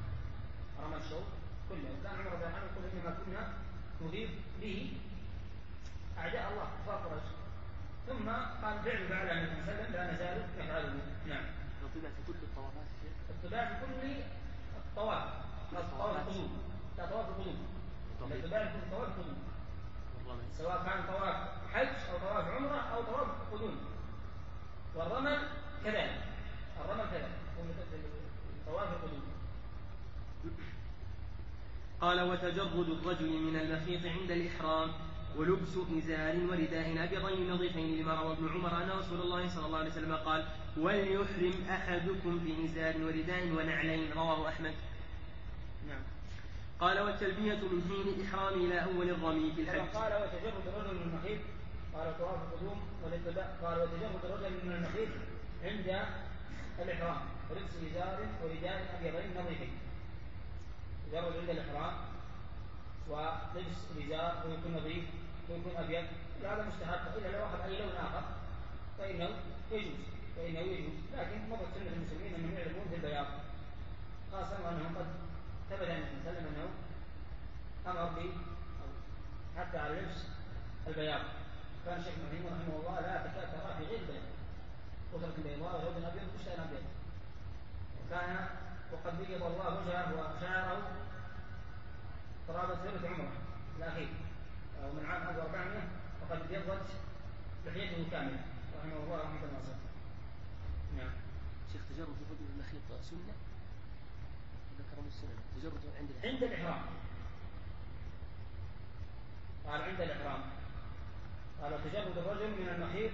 A: كله، وكان عمر رضي الله عنه يقول إنما كنا نضيف به أعداء الله كفار قريش، ثم قال فعل فعل النبي صلى الله عليه وسلم لا نزال نفعله. نعم.
C: الطباع في كل الطوافات يا شيخ؟
A: الطباع في كل الطواف، طواف القدوم، لا طواف القدوم، الطباع في كل طواف القدوم، سواء كان طواف حج أو طواف عمرة أو طواف قدوم. والرمل كذلك، طواف القدوم.
B: قال وتجرد الرجل من المخيط عند الإحرام ولبس إزار ورداء أبيضين نظيفين، لما روى ابن عمر أن رسول الله صلى الله عليه وسلم قال وليحرم أحدكم بإزار ورداء ونعلين، رواه أحمد.
A: نعم.
B: قال والتلبية من حين الإحرام إلى أول الرمي في الحج.
A: قال وتجرد الرجل من المخيط، قال طواف القدوم والاتباع، قال وتجرد الرجل من المخيط عند الإحرام ولبس إزار ورداء أبيضين نظيفين. تجرد عند الإحرام ولبس الإزار ويكون نظيف ويكون أبيض، هذا مستحب، إلا لو أخذ أي لون آخر فإنه يجوز. لكن مضت سنة المسلمين أنهم يعلمون بالبياض، خاصة وأنهم قد ثبت عن النبي صلى الله عليه وسلم أنه أمر به حتى على لبس البياض. كان الشيخ ابن رحمه الله لا تكاد تراه في غير البياض، قطرة بيضاء وثوب أبيض وفستان أبيض، وقد بيض الله وجهه وشعره قرابة ثلث عمره الأخير ومن عام 1400 وقد ابيضت لحيته كاملة رحمه الله رحمة واسعة. نعم.
C: شيخ تجرد الرجل المخيط سنة؟ ذكر من السنة تجرد
A: عند الإحرام. قال عند الإحرام، قال تجرد الرجل من المخيط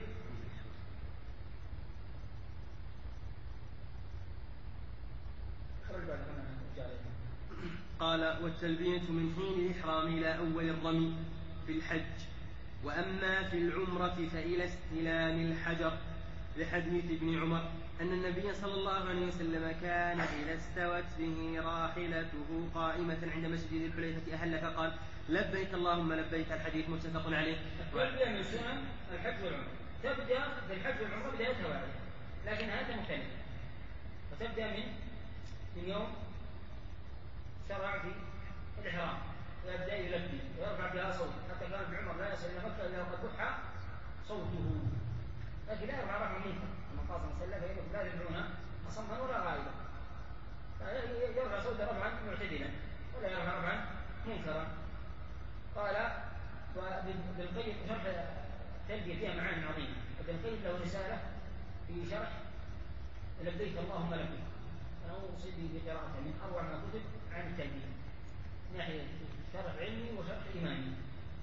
B: قال والتلبية من حين الإحرام إلى أول الرمي في الحج، وأما في العمرة فإلى استلام الحجر، لحديث ابن عمر أن النبي صلى الله عليه وسلم كان إذا استوت به راحلته قائمة عند مسجد الحليفة أهل فقال لبيك اللهم لبيك. الحديث متفق عليه.
A: التلبية من سنن الحج والعمرة، تبدأ بالحج والعمرة بدايتها واحدة لكن نهايتها مختلفة، وتبدأ من يوم شرع في الإحرام ويبدأ يلبي ويرفع بها صوت، حتى كان ابن عمر لا يصل إلى مكة إلا وقد بح صوته، لكن لا يرفع رفع منكر كما قال صلى الله عليه وسلم لا يدعون أصما ولا غائبا، يرفع صوته رفعا معتدلا ولا يرفع رفعا منكرا. قال وابن القيم شرح تلبية فيها معاني عظيمة، ابن القيم له رسالة في شرح لبيك اللهم لبيك، أنا أوصي بقراءته من أروع ما كتب عن التلبية من ناحية شرح علمي وشرح إيماني.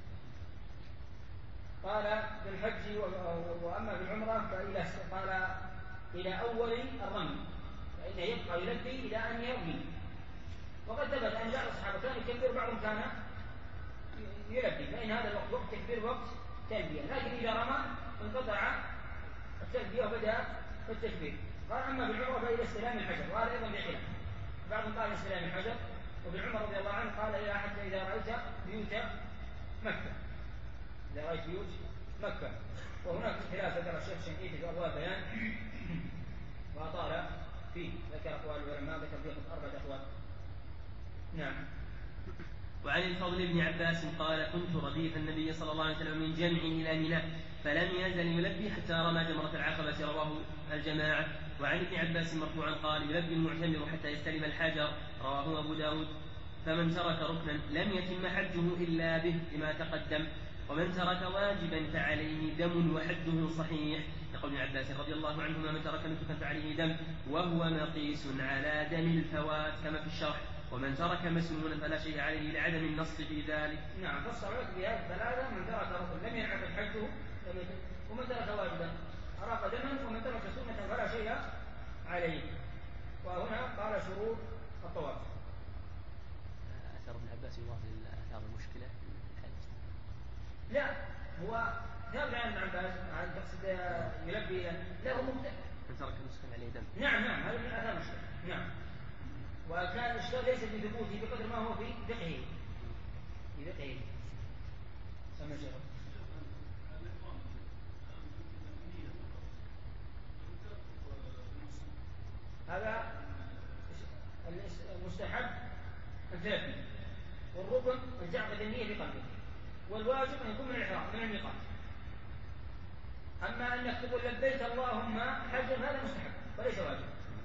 A: قال بالحج وأما بالعمرة قال إلى أول الرمي، فإنه يبقى يلبي إلى أن يرمي، وقد ثبت أن بعض الصحابة كان يكبر بعضهم كان يلبي، فإن هذا الوقت وقت تكبير وقت تلبية، لكن إذا رمى انقطع التلبية وبدأ التكبير. قال أما بالعمرة فإلى استلام الحجر، وهذا أيضا بخلاف، بعضهم قال استلام الحجر، وابن عمر رضي الله عنه قال إلى حتى إذا رأيت بيوت مكة، إذا رأيت بيوت مكة. وهناك خلاف ذكر الشيخ الشنقيطي في أبواب البيان وأطال فيه، ذكر أقوال العلماء، ذكر فيه 4 أقوال. نعم.
B: وعن الفضل بن عباس قال كنت رديف النبي صلى الله عليه وسلم من جمع إلى منى فلم يزل يلبي حتى رمى جمرة العقبة، رواه الجماعة. وعن ابن عباس مرفوعا قال يلبي المعتمر حتى يستلم الحجر، رواه أبو داود. فمن ترك ركنا لم يتم حجه إلا به لما تقدم، ومن ترك واجبا فعليه دم وحده صحيح، يقول ابن عباس رضي الله عنهما من ترك نسكا فعليه دم وهو مقيس على دم الفوات كما في الشرح، ومن ترك مسنونا فلا شيء عليه لعدم النص في ذلك.
A: نعم، فالصلاة بهذه الثلاثة من ترك ركن لم ينعقد حجه ومن ترك واجبا أراق دما، ومن ترك سنة فلا شيء عليه. وهنا قال شروط الطواف.
C: أثر ابن عباس يضاف للآثار المشكلة في الحج؟
A: لا، هو ثابت عن ابن عباس عن تقصد يلبي لا هو
C: من ترك نسخا عليه دم.
A: نعم هذا من الآثار المشكلة. نعم، وكان الإشكال ليس في ثبوته بقدر ما هو في فقهه. سمع شيخ. هذا المستحب أن تلبي، والركن أن تعقد النية بقلبك، والواجب أن يكون من الإحرام من الميقات. أما أنك تقول لبيك اللهم حجا هذا مستحب وليس واجب،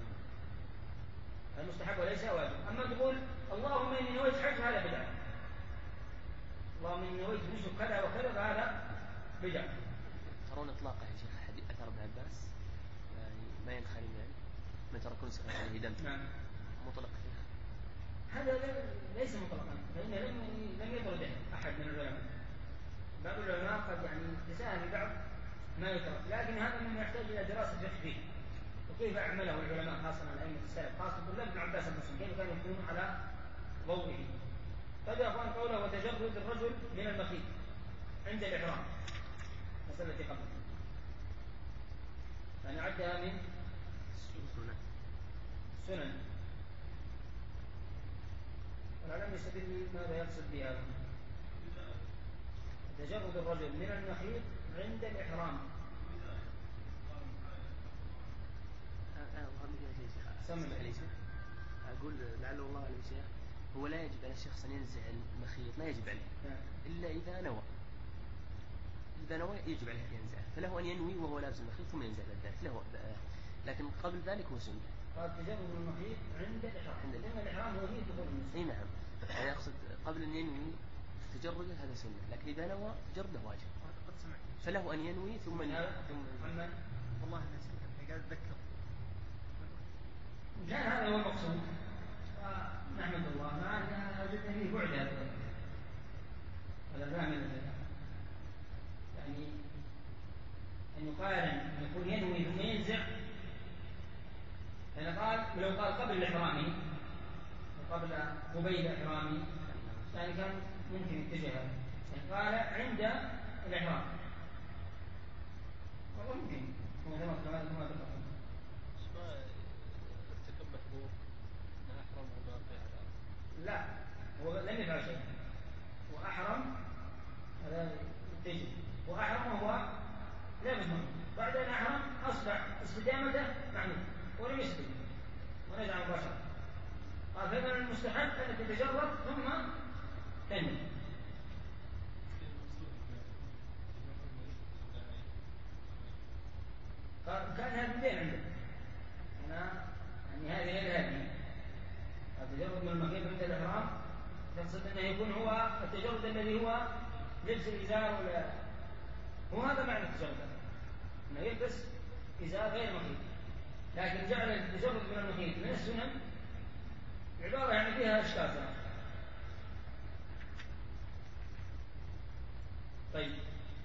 A: المستحب وليس واجب. أما تقول اللهم إني نويت حج هذا بدعة، اللهم إني نويت نسك كذا وكذا فهذا بدعة.
C: ترون إطلاقه يا شيخ حديث أثر ابن عباس يعني ما ينخرم يعني من ترك نسخا عليه دم؟
A: نعم.
C: مطلق فيه
A: هذا ليس مطلقا، لأنه لم يطرده أحد من العلماء. بعض العلماء قد يعني تساهل بعض ما يترك، لكن هذا مما يحتاج إلى دراسة فقه وكيف أعمله العلماء خاصة الأئمة السلف، خاصة طلاب ابن عباس المسلم كيف كانوا يكونون على ضوئه. فهذا أخوان قوله وتجرد الرجل من المخيط عند الإحرام، مسألة قبل يعني عدها من سنن. والعلماء الإسلام يستدل ماذا يقصد بها؟ تجرد الرجل من المخيط عند الإحرام.
C: أقول لعله الله أعلم شيخ، هو لا يجب على الشخص أن ينزع المخيط، لا يجب عليه إلا إذا نوى. إذا نوى يجب عليه أن ينزعه، فله أن ينوي وهو لابس المخيط ثم ينزع ذلك له، لكن قبل ذلك هو سنة.
A: قال تجرد المخيط عند الإحرام، لأن الإحرام هو نية دخول المسجد.
C: أي نعم، يعني أقصد قبل أن ينوي تجرده هذا سنة، لكن إذا نوى تجرده واجب. فله أن ينوي ثم
B: والله الناس قاعد أتذكر
A: كان هذا هو المقصود. نحمد الله مع أن وجدنا فيه بعد هذا الرامل، يعني أن يقارن أن يكون ينوي ثم ينزع. لأن قال لو قال قبل إحرامه وقبل قبيل إحرامه يعني كان ممكن يتجه، يعني قال عند الإحرام والله ممكن كما ذكرت. لا هو لم يفعل شيء، هو أحرم هذا يتجه، وأحرم وهو لابس محرم، بعد أن أحرم أصبح استدامته معلوم ولم يستدم ونزع مباشرة. قال فمن المستحب أن تتجرد ثم تنوي. كان هذا الدين عنده أنا يعني هذه هي الهدي. التجرد من المخيط عند الإحرام يقصد أنه يكون هو التجرد الذي هو لبس الإزار ولا هو هذا معنى التجرد، أنه يلبس إزار غير مخيط. لكن جعل التجرد من المخيط من السنن عبارة يعني فيها إشكال. طيب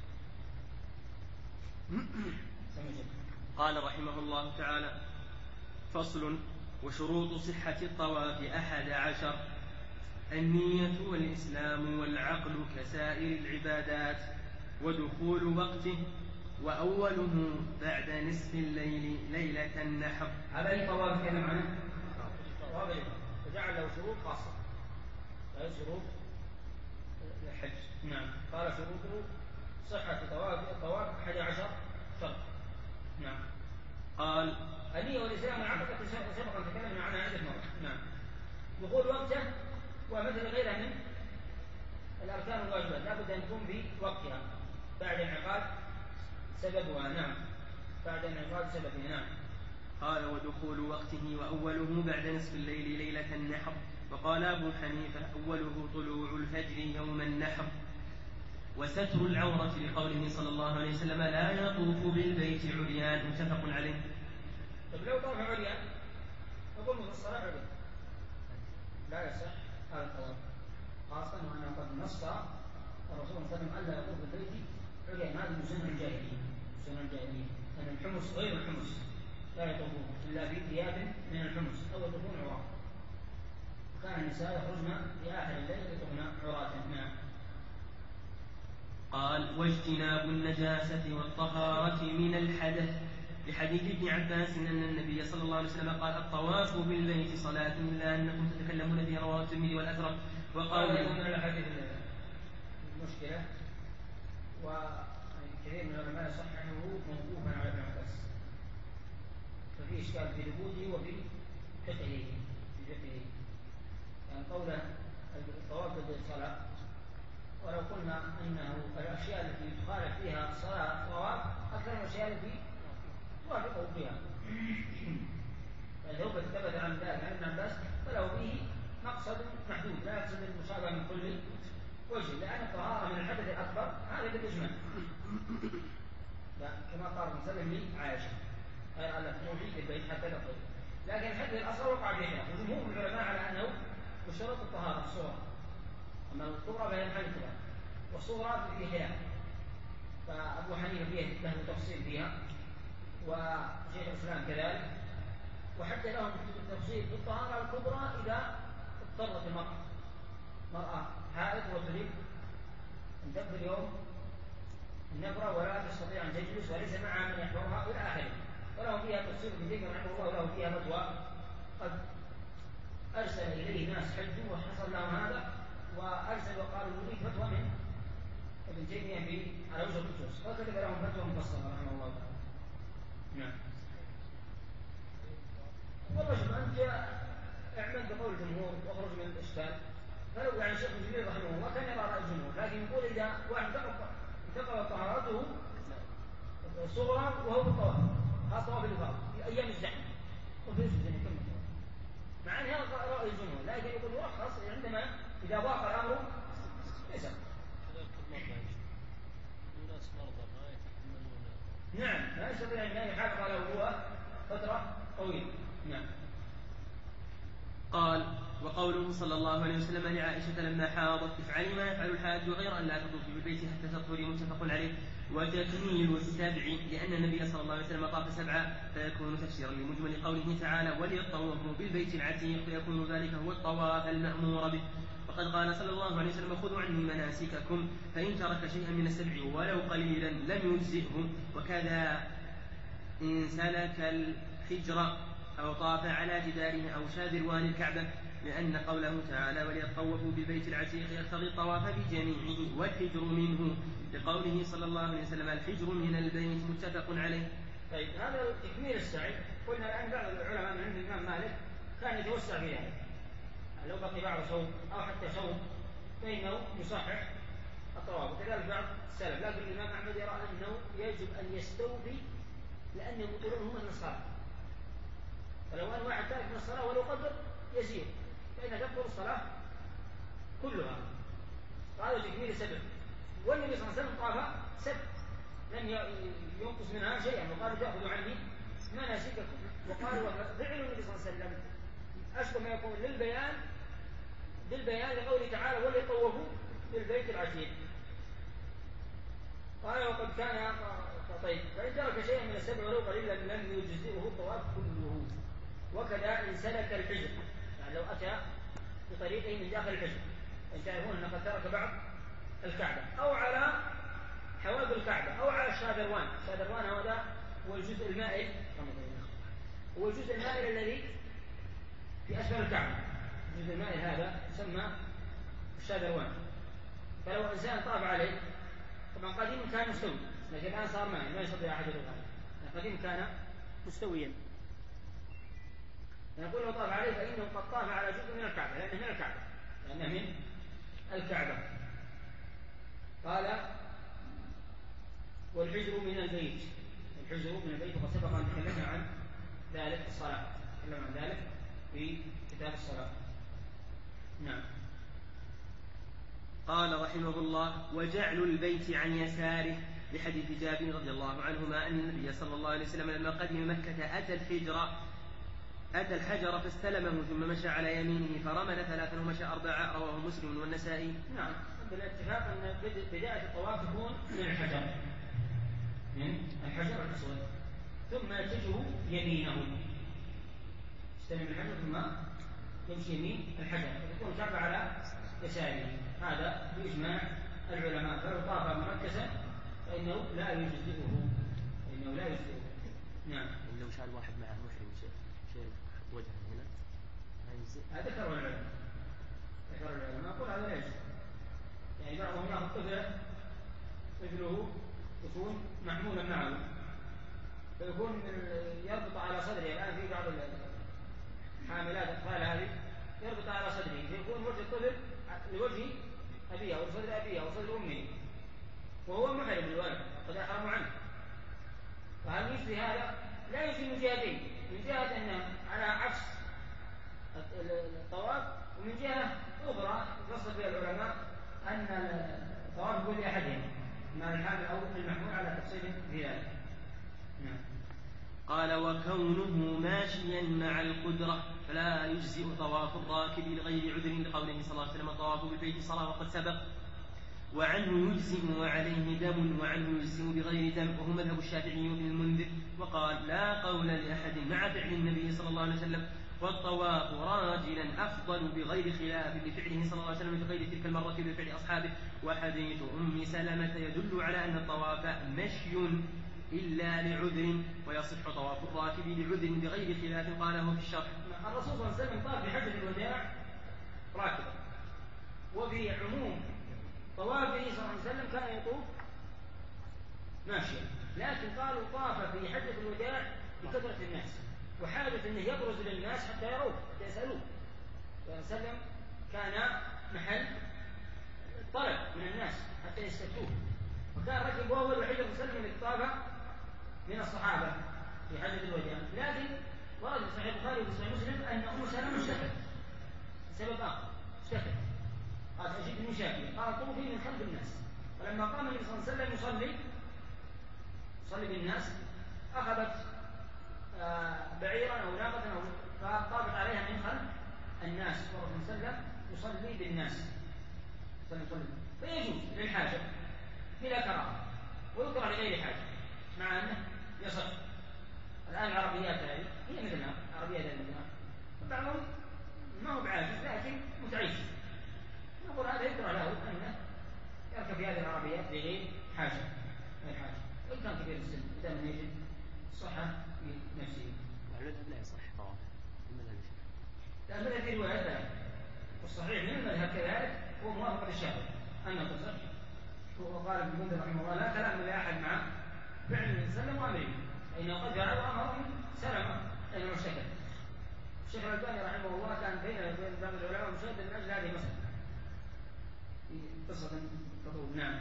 B: قال رحمه الله تعالى: فصل: وشروط صحة الطواف 11: النية والإسلام والعقل كسائر العبادات، ودخول وقته، وأوله بعد نصف الليل ليلة النحر.
A: هذا الطواف كلام عنه وجعل له شروط خاصة، هذه شروط الحج. نعم. قال شروطه صحة الطواف 11 شرط. نعم.
B: قال:
A: النية والإسلام والعقل سبق أن تكلمنا عنها عدة مرات. نعم. دخول وقته ومثل غيرها من الأركان الواجبات لا بد أن تكون في وقتها بعد انعقاد سببها. نعم. بعد انعقاد سببها. نعم.
B: قال: ودخول وقته وأوله بعد نصف الليل ليلة النحر. وقال أبو حنيفة: أوله طلوع الفجر يوم النحر. وستر العورة لقوله صلى الله عليه وسلم: لا يطوف بالبيت عريان. متفق عليه.
A: طيب لو طاف عريان نقول في الصلاة عريان لا يصح هذا الطواف، خاصة وأنه قد نص الرسول صلى الله عليه وسلم ألا يطوف بالبيت عريان. هذه من سنن الجاهلية، سنن الجاهلية أن الحمص غير الحمص لا يطوفون إلا في ثياب من الحمص أو يطوفون عراة، وكان النساء يخرجن في آخر الليل يطوفن عراة. نعم.
B: قال: واجتناب النجاسة والطهارة من الحدث، لحديث ابن عباس أن النبي صلى الله عليه وسلم قال: الطواف بالبيت صلاة إلا أنكم تتكلمون به. رواه الترمذي والأزرق.
A: وقال من الحديث المشكلة وكثير من العلماء يصححه موقوفا على ابن عباس، ففي إشكال في ثبوته وفي فقهه يعني قوله الطواف بالصلاة، ولو قلنا أنه الأشياء التي تخالف فيها الصلاة الطواف أكثر من الأشياء التي توافقه فيها، فإذا هو ثبت عن ذلك عن ابن عباس فله به مقصد محدود لا يقصد المشابهة من كل وجه، لأن الطهارة من الحدث الأكبر هذا بالإجماع كما قال مسلم لعائشة غير أن تطوفي في البيت حتى تطهر، لكن الحدث الأصغر وقع فيه خلاف، وجمهور العلماء على أنه بشروط الطهارة الصغرى، أما الكبرى فهي محل الخلاف، والصغرى في خلاف، فأبو حنيفة فيه له تفصيل فيها وشيخ الإسلام كذلك، وحتى لهم التفصيل في الطهارة الكبرى إذا اضطرت المرأة حائض وتريد أن تقضي اليوم النبرة ولا تستطيع أن تجلس وليس معها من يحضرها إلى آخره، وله فيها تفصيل كثير رحمه الله، وله فيها فتوى قد أرسل إليه ناس حجوا وحصل لهم هذا، وأرسل وقالوا نريد فتوى من ابن تيمية على وجه الخصوص، فكتب لهم فتوى مفصلة رحمه الله تعالى. نعم. والله شوف أنت اعمل بقول الجمهور واخرج من الإشكال. فلو يعني الشيخ ابن جبير رحمه الله كان يرى رأي الجمهور، لكن يقول إذا واحد انتقل طهارته صغرى وهو بالطواف، خاصة طواف الإفاضة في أيام الزحمة وفي الزحمة كم مع أن هذا رأي الجمهور، لكن يقول يرخص عندما إذا ضاق الأمر يسر. نعم لا يستطيع أن يحافظ على وضوءه فترة طويلة. نعم.
B: قال: وقوله صلى الله عليه وسلم لعائشة لما حاضت: افعلي ما يفعل الحاج غير أن لا تطوفي بالبيت حتى تطهري، متفق عليه. وتكميل السبع لأن النبي صلى الله عليه وسلم طاف سبعا، فيكون تفسيرا لمجمل قوله تعالى: وليطوفوا بالبيت العتيق، فيكون ذلك هو الطواف المأمور به. وقد قال صلى الله عليه وسلم: خذوا عني مناسككم، فإن ترك شيئا من السبع ولو قليلا لم يجزئه. وكذا إن سلك الحجر أو طاف على جداره أو شاذروان الكعبة، لأن قوله تعالى: وليطوفوا بالبيت العتيق يقتضي الطواف بجميعه والحجر منه، لقوله صلى الله عليه وسلم: الحجر من البيت، متفق عليه.
A: طيب هذا تكميل السعي. قلنا الآن بعض العلماء من عند الإمام مالك كان يتوسع في هذا، لو بقي بعض صوم أو حتى صوم فإنه يصحح الطواف، وكذلك بعض السلف. لكن الإمام أحمد يرى أنه يجب أن يستوفي، لأن يقولون هم من الصلاة، فلو أن واحد تارك من الصلاة ولو قدر يسير فإن تبطل الصلاة كلها. قالوا تكميل سبع، والنبي صلى الله عليه وسلم طاف سبع لم ينقص منها شيئا، وقالوا تأخذوا عني مناسككم. وقالوا فعل النبي صلى الله عليه وسلم أشبه ما يكون للبيان لقوله تعالى: وليطوفوا بالبيت العتيق. قال: وقد كان طيب فإن ترك شيئا من السبع ولو قليلا لم يجزئه الطواف كله. وكذا إن سلك الحجر، يعني لو أتى بطريقه من داخل الحجر، أن تعرفون أنه قد ترك بعض الكعبة أو على حواجب الكعبة أو على الشاذروان. الشاذروان هذا هو الجزء المائل، هو الجزء المائل الذي في أسفل الكعبة. الجزء المائل هذا يسمى الشاذروان. فلو إنسان طاف عليه، طبعا قديما كان مستوي، لكن الآن صار مائل ما يستطيع أحد الغالب. قديما كان مستويا، نقول لو طاف عليه فإنه قد طاف على جزء من الكعبة، لأنه من الكعبة. قال: والحجر من البيت، الحجر من البيت، وقد سبق أن تكلمنا عن ذلك الصلاة، تكلمنا عن ذلك في كتاب الصلاة. نعم.
B: قال رحمه الله: وجعل البيت عن يساره، لحديث جابر رضي الله عنهما أن النبي صلى الله عليه وسلم لما قدم مكة أتى الحجر فاستلمه ثم مشى على يمينه فرمل 3 ومشى 4، رواه مسلم والنسائي.
A: نعم، بالاتفاق أن بداية الطواف تكون من الحجر الأسود، ثم يتجه يمينه، يستلم الحجر ثم يمشي يمين الحجر، فتكون الكعبة على يساره. هذا بإجماع العلماء. فلو طاف مركزا فإنه لا يجزئه. نعم.
C: لو شال واحد معه محرم شيء وجهه هنا
A: هذا ذكر العلماء يقول هذا لا يجزئ. يعني بعضهم يأخذ طفله يكون محمولا معه، فيكون يربط على صدره. الآن في بعض الحاملات الأطفال هذه يربط على صدره، فيكون وجه الطفل لوجه أبيه أو صدر أبيه أو صدر أمه، وهو محرم الولد قد أحرموا عنه. فهل مثل هذا لا يجزي من جهتين: من جهة أنه على عكس الطواف، ومن جهة أخرى نص فيها العلماء أن الطواف يكون لأحدهم، إما الحامل أو المحمول، على تفصيل في ذلك. نعم.
B: قال: وكونه ماشيا مع القدرة فلا يجزئ طواف الراكب لغير عذر، لقوله صلى الله عليه وسلم: طواف بالبيت صلاة وقد سبق. وعنه يجزئ وعليه دم، وعنه يجزئ بغير دم، وهو مذهب الشافعي بن المنذر. وقال: لا قول لأحد مع فعل النبي صلى الله عليه وسلم، والطواف راجلا أفضل بغير خلاف لفعله صلى الله عليه وسلم في غير تلك المرة بفعل أصحابه. وحديث أم سلمة يدل على أن الطواف مشي إلا لعذر، ويصح طواف الراكب لعذر بغير خلاف قاله في الشرح.
A: الرسول صلى الله عليه وسلم طاف في حجة الوداع راكبا، وفي عموم طوافه صلى الله عليه وسلم كان يطوف ماشيا، لكن قالوا طاف في حجة الوداع بكثرة الناس وحاجة أنه يبرز للناس حتى يروه حتى يسألوه، وسلم كان محل طلب من الناس حتى يستفتوه، وكان رجل هو الوحيد المسلم اللي طاف من الصحابة في حجة الوداع. لكن ورد في صحيح البخاري وفي صحيح مسلم أن أم سلمة اشتكت سبب آخر، اشتكت قالت أجدني شاكيا، قال طوفي من خلف الناس. فلما قام النبي صلى الله عليه وسلم يصلي بالناس أخذت بعيرا أو ناقة أو فطافت عليها من خلف الناس، والرسول صلى الله عليه وسلم يصلي بالناس فيجوز للحاجة بلا كراهة، ويكره لغير حاجة مع أنه يصح. الآن العربيات هذه هي مثلنا، عربيات مثلنا، بعضهم ما هو بعاجز لكن متعيش، نقول هذا يكره له أنه يركب في هذه العربيات لغير حاجة، وإن كان كبير السن إذا لم يجد صحة في نفسه.
C: المذهب لا يصح طواف المذهب،
A: لا المذهب في رواية لا، والصحيح من المذهب كذلك هو موافق للشافعي أنه تصح. وقال ابن المنذر رحمه الله لا كلام لأحد مع فعل النبي صلى الله عليه وسلم وأمره، فإنه قد جاء وأمر من سلمة أنه اشتكى. الشيخ الألباني رحمه الله كان بين بعض العلماء مشاهد من أجل هذه المسألة في قصة تطول. نعم.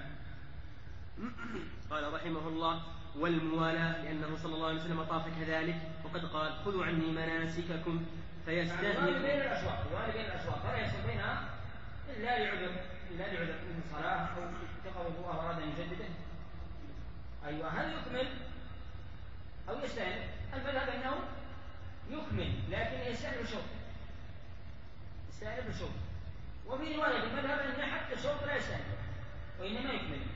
B: قال رحمه الله: والموالاة، لأنه صلى الله عليه وسلم طاف كذلك، وقد قال: خذوا عني مناسككم فيستهزئ.
A: بين الأشواط فلا يحصل بينها إلا لعذر من صلاة أو تقوى الله وأراد أن يجدده. أيوة، هل يكمل أو يستأنف؟ المذهب أنه يكمل لكن يستأنف الشوط، وفي رواية المذهب أن حتى الشوط لا يستأنف وإنما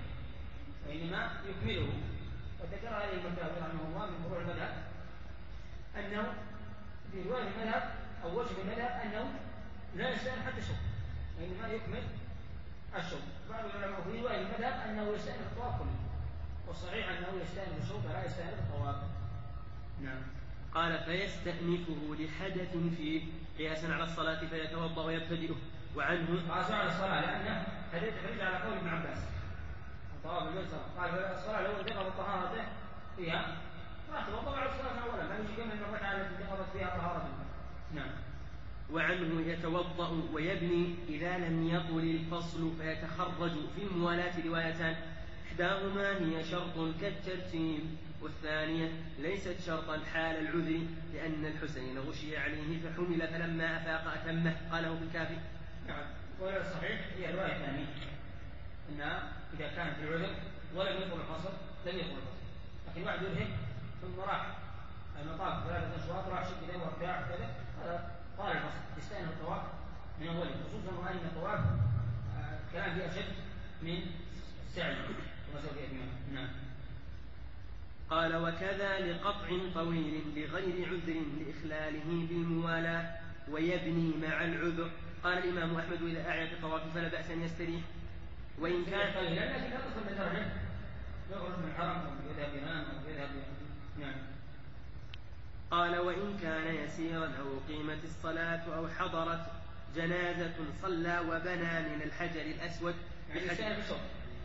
A: يكمله. وذكر هذه المذهب رحمه الله من فروع المذهب أنه في رواية المذهب أو وجه المذهب أنه لا يستأنف حتى الشوط وإنما يكمل الشوط. بعض العلماء في رواية المذهب أنه يستأنف الطواف كله، والصحيح أنه يستأنف الشوط ولا يستأنف الطواف. نعم.
B: قال: فيستأنفه لحدث فيه قياسا على الصلاة فيتوضأ ويبتدئه. وعنه
A: قاسوا على الصلاة لأنه حديث خرج على قول ابن عباس الطواف بالجلسة، قال الصلاة لو انتقضت طهارته فيها راح توضأ على الصلاة أولا، ما يجي كم المرة التي انتقضت فيها طهارته. نعم.
B: وعنه يتوضأ ويبني إذا لم يطل الفصل فيتخرج. في الموالاة روايتان، إحداهما هي شرط كالترتيب، والثانية ليست شرطا حال العذر، لأن الحسين غشي عليه فحمل فلما أفاق أتمه، قاله في الكافي.
A: نعم. والصحيح هي الرواية الثانية، أنها إذا كانت العذر ولم يطل الفصل لم يطل الفصل، لكن واحد يرهق ثم راح المطاف 3 أشواط راح شد كذا وارتاح كذا، هذا طال الفصل يستأنف الطواف من أوله، خصوصا وأن الطواف كلام فيه أشد من السعي كما سوف يأتي. نعم.
B: قال: وكذا لقطع طويل لغير عذر لإخلاله بالموالاة ويبني مع العذر. قال الإمام أحمد: إذا أعيا الطواف فلا بأس أن يستريح، وإن كان
A: قليلا لكن لا تصل لدرجة يخرج من الحرم أو يذهب ينام أو يذهب. نعم.
B: قال: وإن كان يسيرا أو قيمت الصلاة أو حضرت جنازة صلى وبنى من الحجر الأسود.
A: يعني يستأنف الشوط.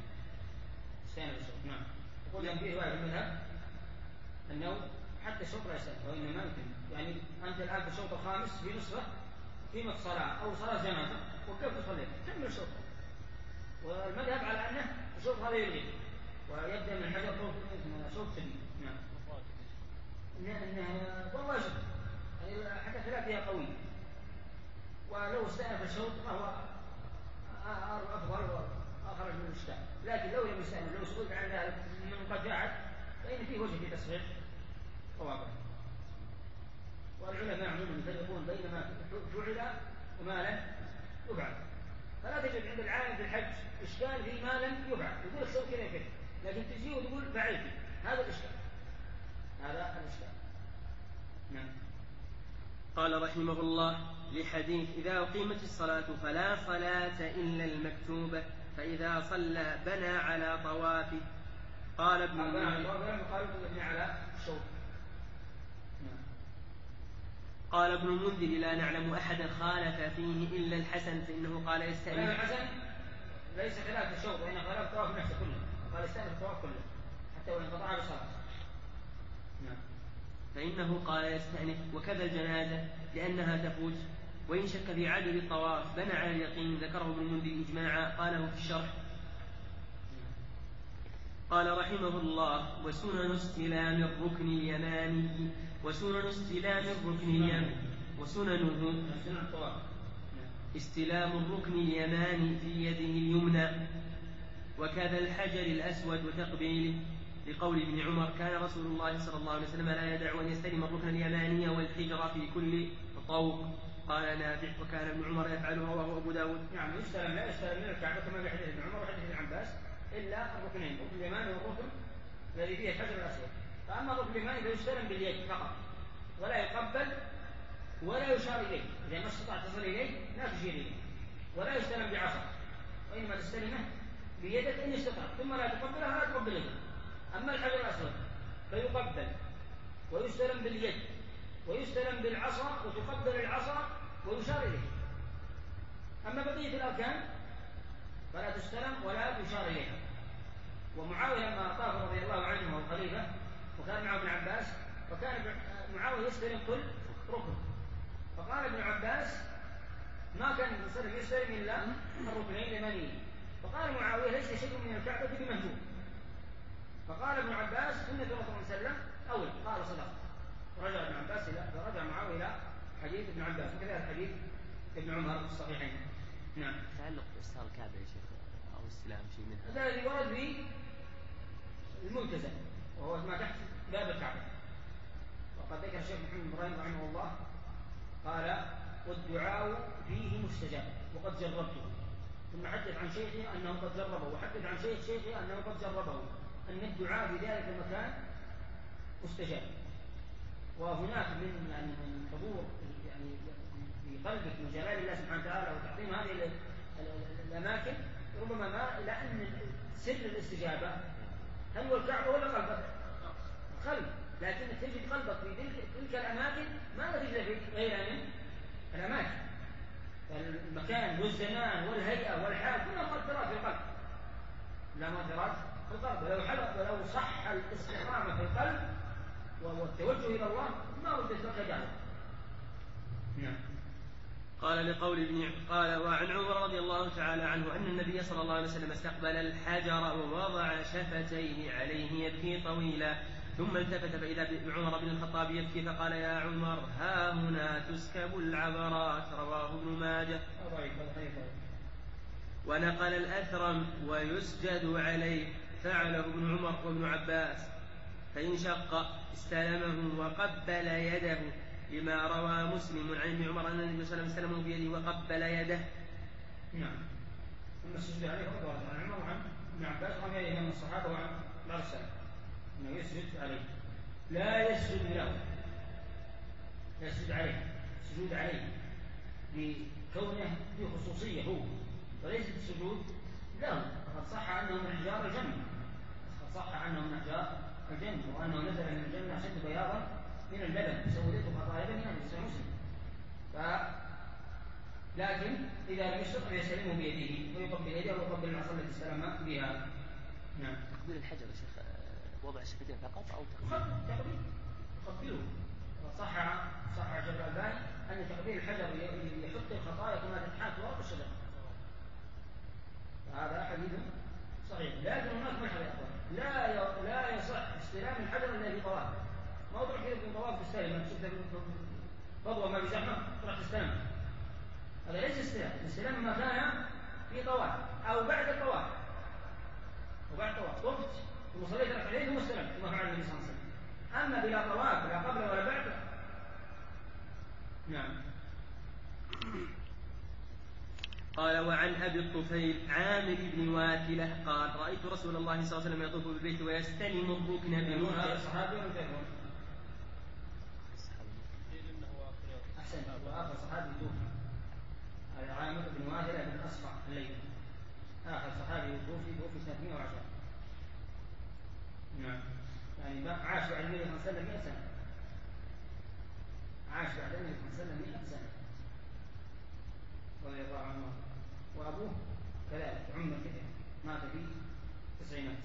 A: نعم. يقول في رواية المذهب أنه حتى الشوط لا يستأنف، وإنما يمكن يعني أنت الآن في الشوط الخامس في نصفه قيمة صلاة أو صلاة جنازة وكيف تصلي؟ كمل الشوط. والمذهب على أنه الشوط هذا يلغي ويبدأ من الحجر شوط شديد. نعم. والله شوط يعني حتى خلافها قوي، ولو استأنف الشوط فهو أفضل وأخرج من الإشكال، لكن لو لم يستأنف لو سئلت عن ذلك من قد جاءت فإن فيه وجه في تصحيح طوافه. والعلماء عموما يفرقون بين ما فعل وما لم يفعل، فلا تجد عند العالم في الحج إشكال في ما لم يفعل، يقول لك سوي كذا كذا، لكن تجي وتقول فعلت، هذا الإشكال. نعم.
B: قال رحمه الله: لحديث إذا أقيمت الصلاة فلا صلاة إلا المكتوبة، فإذا صلى بنى على طوافه. قال ابن المنذر
A: قال يبني على الشوط.
B: قال ابن المنذر لا نعلم أحدا خالف فيه إلا الحسن فإنه قال يستأنف.
A: الحسن ليس خلاف الشوط وإن خلاف الطواف نفسه كله، قال يستأنف الطواف كله حتى وإن قطع بصلاة.
B: فإنه قال يستأنف. وكذا الجنازة لأنها تفوت، وإن شك في عدد الطواف بنى على اليقين. ذكره ابن المنذر إجماعا قاله في الشرح. قال رحمه الله: وسنن استلام الركن اليماني وسننه استلام الركن اليماني في يده اليمنى، وكذا الحجر الأسود وتقبيله، لقول ابن عمر: كان رسول الله صلى الله عليه وسلم لا يدع أن يستلم الركن اليماني والحجر في كل طوق. قال نافع: وكان ابن عمر يفعله، رواه أبو داود.
A: يعني لا يستلم من الكعبة كما في حديث ابن عمر وحديث ابن عباس إلا الركنين، الركن اليماني والركن الذي فيه الحجر الأسود. فأما الركن اليماني فيستلم باليد فقط ولا يقبل ولا يشار إليه، إذا ما استطعت تصل إليه لا تشير إليه، ولا يستلم بعصا، وإنما تستلمه بيدك إن استطعت، ثم لا تقبلها ولا تقبل يده. أما الحجر الأسود فيقبل ويستلم باليد ويستلم بالعصا وتقبل العصا ويشار إليه. أما بقية الأركان فلا تستلم ولا يشار إليها. ومعاوية لما طاف رضي الله عنه وهو خليفة وكان معه ابن عباس، فكان معاوية يستلم كل ركن، فقال ابن عباس: ما كان يستلم إلا الركنين اليمانيين. فقال معاوية: ليس شيء من الكعبة بمهجور. فقال ابن عباس: سنة الرسول صلى الله عليه وسلم أولى. قال: صدق. رجع معاوية إلى حديث ابن عباس، وكذلك حديث ابن عمر في الصحيحين. نعم.
C: تعلق بإستلام الكعبة يا شيخ أو استلام شيء منها.
A: هذا الذي ورد في الملتزم وهو ما تحت باب الكعبة. وقد ذكر الشيخ محمد بن إبراهيم رحمه الله قال: والدعاء فيه مستجاب وقد جربته. ثم حدث عن شيخه أنه قد جربه، وحدث عن شيخه أنه قد جربه، أن الدعاء في ذلك المكان مستجاب. وهناك من حضور يعني في قلبك من جلال الله سبحانه وتعالى وتعظيم هذه الأماكن، ربما ما لأن سر الاستجابة هل هو الكعبة ولا قلبك؟ القلب، لكن تجد قلبك في تلك الأماكن ما تجد في غيرها من الأماكن. فالمكان والزمان والهيئة والحال كلها مؤثرات في القلب، لا مؤثرات في القلب. ولو صح الاستقامة في القلب والتوجه إلى الله ما وجدت لك جانب. نعم.
B: قال وعن عمر رضي الله تعالى عنه أن النبي صلى الله عليه وسلم استقبل الحجر ووضع شفتيه عليه يبكي طويلا، ثم التفت فإذا بعمر بن الخطاب يبكي فقال: يا عمر، ها هنا تسكب العبرات. رواه ابن ماجه. ونقل الأثرم: ويسجد عليه، فعله ابن عمر وابن عباس، فإن شق استلمه وقبل يده، لما روى مسلم عن ابن عمر أن النبي صلى الله عليه وسلم بيده وقبل يده.
A: نعم. ثم السجود عليه فقط عن عمر وعن ابن عباس وعن غيره من الصحابة وعن بعض السلف أنه يسجد عليه، لا يسجد له، يسجد عليه، السجود عليه لكونه في خصوصية هو، وليس السجود له. فقد صح أنه من أحجار الجنة، وأنه نزل من الجنة أشد بياضا من اللبن سودته خطايا بني آدم، في مسلم. لكن إذا لم يستطع يستلمه بيده ويقبل يده ويقبل العصا التي استلم بها. نعم.
C: تقبيل الحجر يا شيخ وضع الشفتين فقط أو
A: تقبيل؟ يقبله. صح شيخ الألباني أن تقبيل الحجر يحط الخطايا كما تتحات ورق الشجر. هذا حديث صحيح، لكن هناك ملحظة يا أخوان: لا يصح استلام الحجر إلا في طواف. ما تروح كذا في طواف تستلم، شفت فضوة ما في زحمة تروح تستلم، هذا ليس استلام. الاستلام ما كان في طواف أو بعد الطواف، طفت ثم صليت ركعتين ثم استلمت كما فعل النبي صلى الله عليه وسلم. أما بلا طواف لا قبل ولا بعد. نعم.
B: قال وعن أبي الطفيل عامر بن واثلة قال: رأيت رسول الله صلى الله عليه وسلم يطوف بالبيت ويستلم الركن بمنكر.
A: الصحابي أحسن، وآخر صحابي توفي، هذا عامر بن واثلة بن أصفع الليثي، آخر صحابي توفي سنة 110. عاش بعد النبي صلى الله عليه وسلم 100 سنة. عاش بعد النبي صلى الله عليه وسلم 100 سنة رضي الله عنه. وأبوه كذلك عمر كثير مات في التسعينات.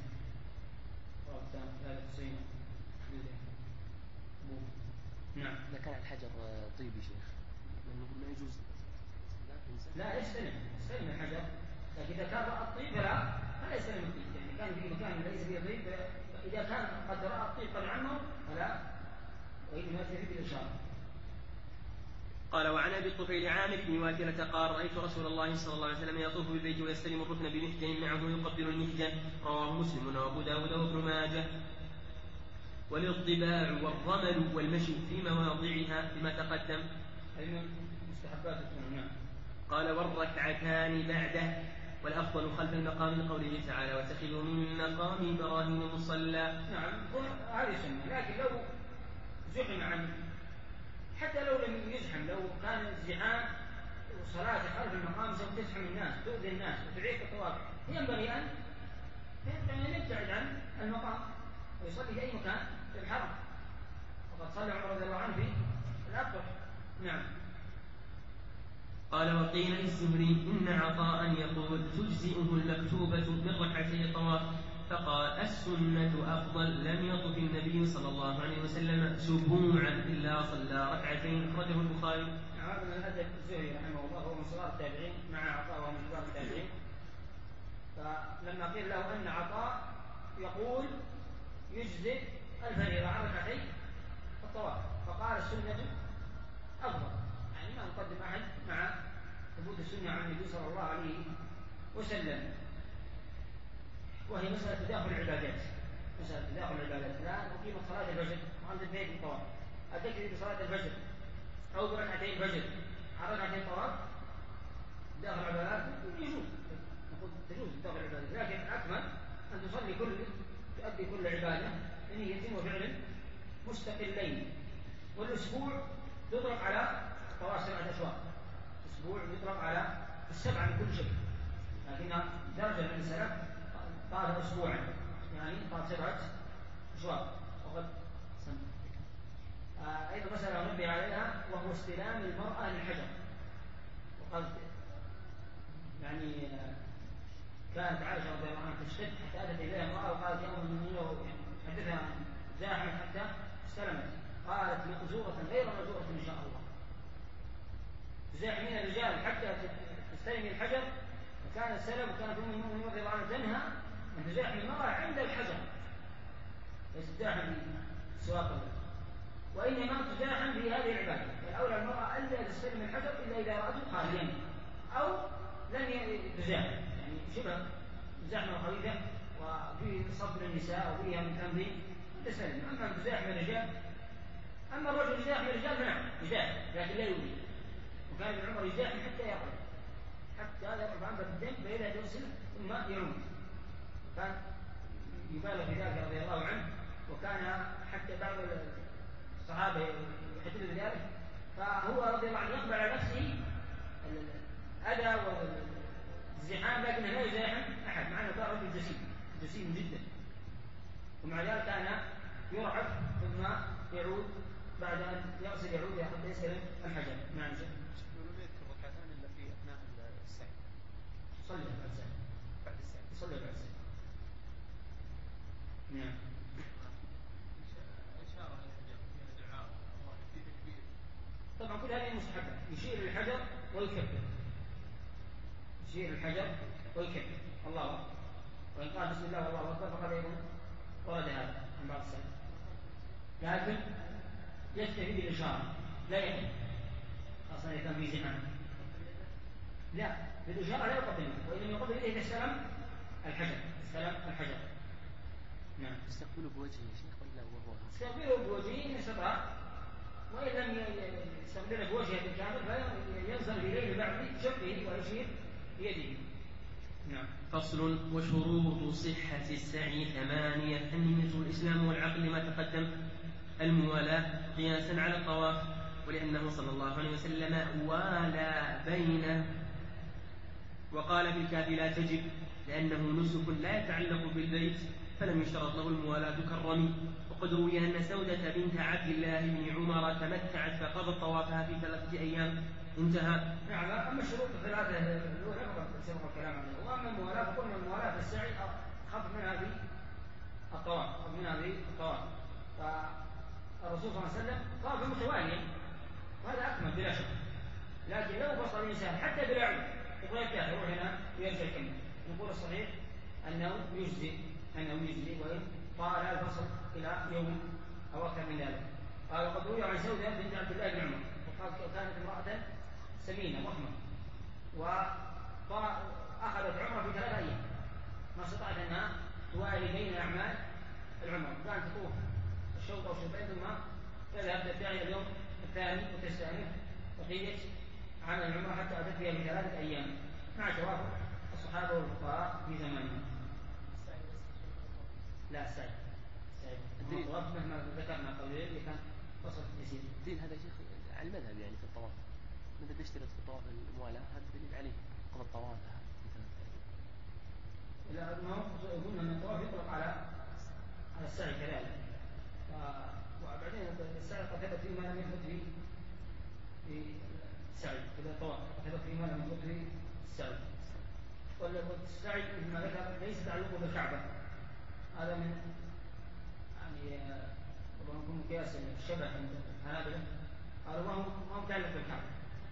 A: نعم.
C: إذا كان الحجر طيب يا شيخ نقول ما يجوز
A: لا يستلم الحجر، لكن إذا كان رأى الطيب فلا يستلم الطيب. يعني كان في مكان ليس فيه طيب، إذا كان قد رأى الطيب قد عنه فلا، وإنما يكتفي بالإشارة.
B: قال وعن ابي الطفيل عامر بن واكلة قال رايت رسول الله صلى الله عليه وسلم يطوف بالبيت ويستلم الركن بمحجن معه يقبل المحجن. رواه مسلم وابو داود وابن ماجه. والاطباع والرمل والمشي في مواضعها بما تقدم.
A: مستحبات السنة.
B: قال والركعتان بعده والافضل خلف المقام لقوله تعالى واتخذوا من مقام ابراهيم مصلى.
A: نعم هذه سنة، لكن لو زحم عن، حتى لو لم يزحم، لو كان الزحام وصلاة خلف المقام سوف تزحم الناس تؤذي الناس وتعيق الطواف، ينبغي أن يبتعد عن المقام ويصلي في أي مكان في الحرم. وقد صلى عمر رضي الله عنه في الأبطح. نعم.
B: قال وقيل للزهري إن عطاء يقول تجزئه المكتوبة من ركعتي الطواف، فقال السنة أفضل. لم يطف النبي صلى الله عليه وسلم سبوعا إلا صلى ركعتين. أخرجه البخاري.
A: هذا من أدب الزهري رحمه الله، هو من صغار التابعين مع عطاء ومن كبار التابعين. فلما قيل له أن عطاء يقول يجزئ الفريضة عن ركعتي الطواف، فقال السنة أفضل، يعني ما نقدم أحد مع ثبوت السنة عن النبي صلى الله عليه وسلم. وهي مسألة تداخل العبادات. الآن أقيمت صلاة الفجر وأنت تنتهي بالطواف، أتكفي بصلاة الفجر أو بركعتين الفجر على ركعتين طواف داخل العبادات؟ يجوز، نقول تجوز داخل العبادات، لكن أكمل أن تصلي تؤدي كل عبادة بنية وفعل مستقلين. والأسبوع يطلق على طواف 7 أشواط، أسبوع يطلق على 7 من كل شيء، لكن درجة من السلف طال أسبوعا، يعني طال 7 أشواط. وقد أيضا مسألة نبه عليها وهو استلام المرأة للحجر. وقد يعني كانت عائشة رضي الله عنها تشتد حتى أتت إليها امرأة وقالت يا أم المؤمنين حدثها زاحما حتى استلمت، قالت مأزورة غير مأزورة إن شاء الله. تزاحمين الرجال حتى تستلمي الحجر، وكان السلف وكانت أم المؤمنين رضي الله عنها تنهى أن تزاحم المرأة عند الحجر، ليس تزاحم بسواق، وإنما تزاحم في هذه العبادة. فالأولى المرأة ألا تستلم الحجر إلا إذا رأته خاليا أو لم تزاحم، يعني شبه زحمة خفيفة وفيه صبر النساء وفيها من تنظيم تسلم. أما تزاحم الرجال، أما الرجل يزاحم الرجال فنعم يزاحم لكن لا يولي. وكان ابن عمر يزاحم حتى يقرب عنبة الدم فإذا تغسل ثم يرمي، كان يبالغ في ذلك رضي الله عنه. وكان حتى بعض الصحابة يحدثوا بذلك، فهو رضي الله عنه يقبل على نفسه الأذى والزحام لكنه لا يزاحم أحد، مع أنه كان رجل جسيم جدا، ومع ذلك كان يرعب ثم يعود بعد أن يغسل يعود حتى يستلم الحجر. نعم.
C: الركعتان إلا في أثناء السعي.
A: صلي بعد السعي.
C: بعد السعي.
A: صلي بعد السعي. نعم.
B: إشارة للحجر فيها دعاء الله في تكبير.
A: طبعا كل هذه مستحبة، يشير للحجر ويكبر، يشير للحجر ويكبر الله أكبر، وإن قال بسم الله والله أكبر فقد أيضا ورد هذا عن بعض السلف، لكن يكتفي بالإشارة لا يكفي، خاصة إذا كان في زحام. لا، بالإشارة لا يقبل، وإن لم يقبل إليه استلم الحجر. نعم.
C: يستقبله بوجهه يا شيخ ولا وهو؟
A: يستقبله بوجهه إن استطاع، وإن لم يستقبله بوجهه بالكامل فينزل إليه بعد شقه ويشير بيده. نعم.
B: فصل. وشروط صحة السعي 8: النية والإسلام والعقل لما تقدم، الموالاة قياسا على الطواف، ولأنه صلى الله عليه وسلم والى بينه، وقال في الكافي لا تجب لأنه نسك لا يتعلق بالبيت فلم يشترط له الموالاة كالرمي. وقد روي أن سودة بنت عبد الله بن عمر تمتعت فقضت طوافها في 3 أيام. انتهى.
A: نعم. أما الشروط الثلاثة الأولى فقد سبق الكلام عنها. وأما الموالاة فقلنا الموالاة في السعي خف من هذه الطواف، فالرسول صلى الله عليه وسلم طاف متواليا وهذا أكمل بلا شك. لكن لو فصل الإنسان حتى بلا علم يقول يرجع يروح هنا ويرجع يكمل، نقول الصحيح أنه يجزي وإن طال الفصل إلى يوم أو أكثر من ذلك. قال وقد روي عن سودة بنت عبد الله بن عمر وقال كانت امرأة سمينة محمر وأخذت عمره في 3 أيام، ما استطاعت أنها توالي بين أعمال العمر، كانت تطوف الشوط أو شوطين ثم تذهب تدعي اليوم الثاني وتستأنف بقية عمل العمر حتى أتت بها في 3 أيام مع توافق الصحابة والفقهاء في زمانهم. لا السعي الطواف مهما ذكرنا قبل كان فصل يسير.
C: الدين هذا شيخ على المذهب يعني في الطواف، ماذا بيشترط في الطواف الموالاة؟ هذا دليل عليه قبل طوافها في 3 أيام.
A: لا ما هو قلنا أن الطواف يطلق على السعي كذلك، وبعدين السعي قد ثبت فيه ما لم يثبت في السعي كذا الطواف قد ثبت فيه ما لم يثبت في السعي. والسعي مثل ما ذكر ليس تعلقه بالكعبة، هذا من يعني ربما يكون مقياس الشبه عند الحنابلة، قالوا ما هو متعلق بالكعبة،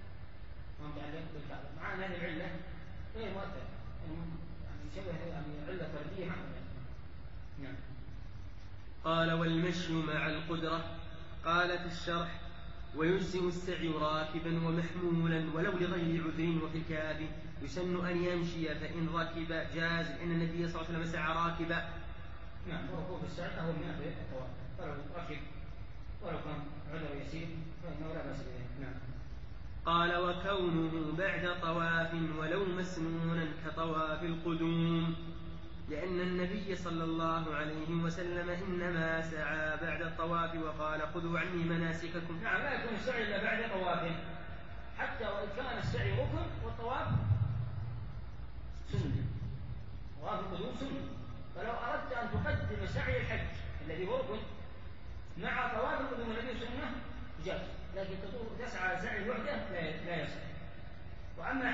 A: مع أن هذه العلة غير مؤثرة يعني شبه يعني علة فردية محمولة. نعم.
B: قال والمشي مع القدرة. قال في الشرح ويجزئ السعي راكبا ومحمولا ولو لغير عذر. وفي الكافي يسن أن يمشي فإن ركب جاز، إن النبي صلى الله عليه وسلم سعى راكبا.
A: نعم. وركوب السعي أهون من في الطواف، فلو ركب ولو كان عذر يسير فإنه لا بأس به. نعم.
B: قال وكونه بعد طواف ولو مسنونا كطواف القدوم، لأن النبي صلى الله عليه وسلم إنما سعى بعد الطواف وقال خذوا عني مناسككم.
A: نعم. لا يكون السعي إلا بعد طواف، حتى وإن كان السعي ركن والطواف سنة. طواف القدوم سنة، فلو أردت أن تقدم سعي الحج الذي هو ركن مع طواف القدوم الذي سنة جاز، لكن تسعى سعي الوحدة لا يسعى. وأما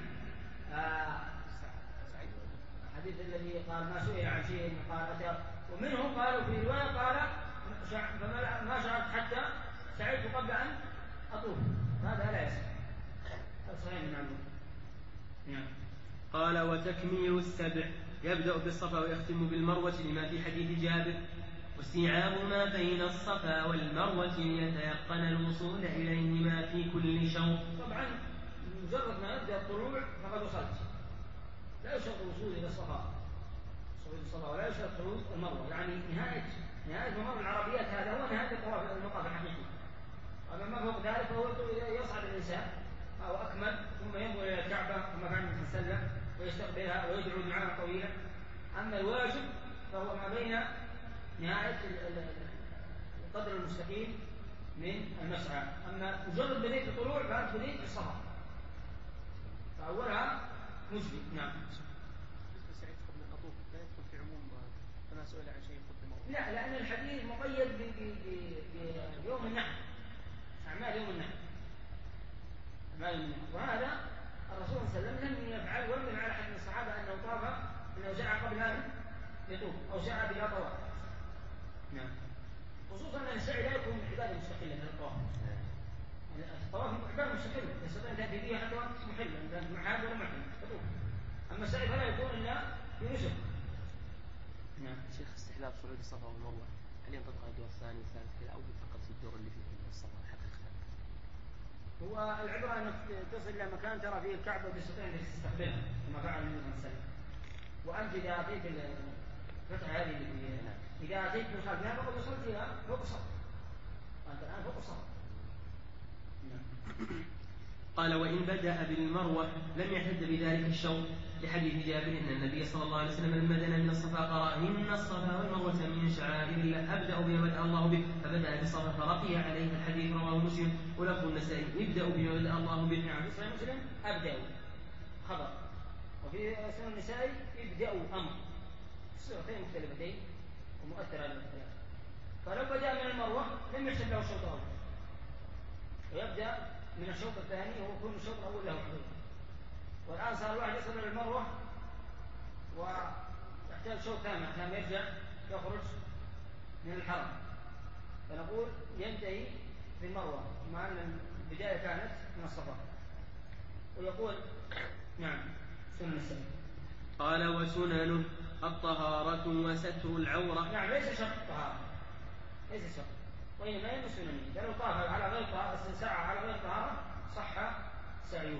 A: حديث الذي قال ما سئل عن شيء قال أتى، ومنهم قالوا في رواية قال ما شعرت حتى سعيت قبل أن أطوف، هذا لا يسعى. هذا صحيح من عنه. نعم.
B: قال وتكميل السبع يبدأ بالصفا ويختم بالمروة لما في حديث جابر واستيعاب ما بين الصفا والمروة ليتيقن الوصول إليهما في كل شوط.
A: طبعا مجرد ما يبدأ الطلوع فقد وصلت، لا يشرط الوصول إلى الصفا ولا يشرط خروج المروة، يعني نهاية ممر العربيات هذا هو نهاية الطواف المطاف الحقيقي. أما ما فوق ذلك فهو يصعد الإنسان أو أكمل ثم ينظر إلى الكعبة كما كان النبي صلى الله عليه وسلم ويستقبلها ويدعو دعاء طويلا. أما الواجب فهو ما بين نهاية القدر المستقيم من المسعى. أما مجرد بداية الطلوع فهذا بداية الصفا، فأولها مجزي. نعم.
C: سعيد قبل أن أطوف لا يدخل في عموم فما سئل عن شيء قدم.
A: لا، لأن الحديث مقيد بيوم النحر، أعمال يوم النحر. وهذا الرسول صلى الله عليه وسلم لم يفعل ولم يفعل أحد من الصحابة أنه طاف أنه سعى قبل أن يطوف أو سعى بلا طواف. نعم. خصوصا أن السعي لا يكون عبادة مستقلة من الطواف. الطواف عبادة مستقلة تستطيع أن تأتي فيها حتى وأنت محل، أنت محال ولا محل تطوف. أما السعي فلا يكون إلا في نسك. نعم.
C: شيخ استحباب صعود الصفا والمروة هل ينطبق على الدور الثاني والثالث كذا أو فقط في الدور اللي فيه الصفا حقيقة؟
A: هو العبرة أنك تصل إلى مكان ترى فيه الكعبة وتستطيع أن تستقبلها كما فعل النبي صلى الله عليه وسلم. وأنت إذا أتيت الفتحة هذه إذا أتيت من خلفها فقد وصلت إلى فوق الصف، وأنت الآن فوق الصف.
B: قال وإن بدأ بالمروة لم يحد بذلك الشوط، لحديث جابر أن النبي صلى الله عليه وسلم لما دنا من الصفا قرأ إن الصفا والمروة من شعائر الله أبدأ بما بدأ الله به، فبدأ بالصفا فرقي عليه. الحديث رواه مسلم ولفظ النسائي ابدأوا بما بدأ الله به.
A: نعم. في مسلم أبدأوا خبر، وفي سنن النسائي ابدأوا أمر. صيغتين مختلفتين ومؤثرة على الاختلاف. فلو بدأ من المروة لم يحسب له الشوط الأول، ويبدأ من الشوط الثاني وهو كل الشوط الأول له حدود. والآن صار الواحد يصل إلى المروة ويحتاج شوط ثاني عشان يرجع يخرج من الحرم، فنقول ينتهي في المروة مع أن البداية كانت من الصفا. ويقول نعم سنن السبع.
B: قال وسننه الطهارة وستر العورة.
A: نعم ليس شرط الطهارة، ليس شرط، وإنما ينبغي سننه، فلو طاف على غير طهارة سعى على غير طهارة صح سعيه.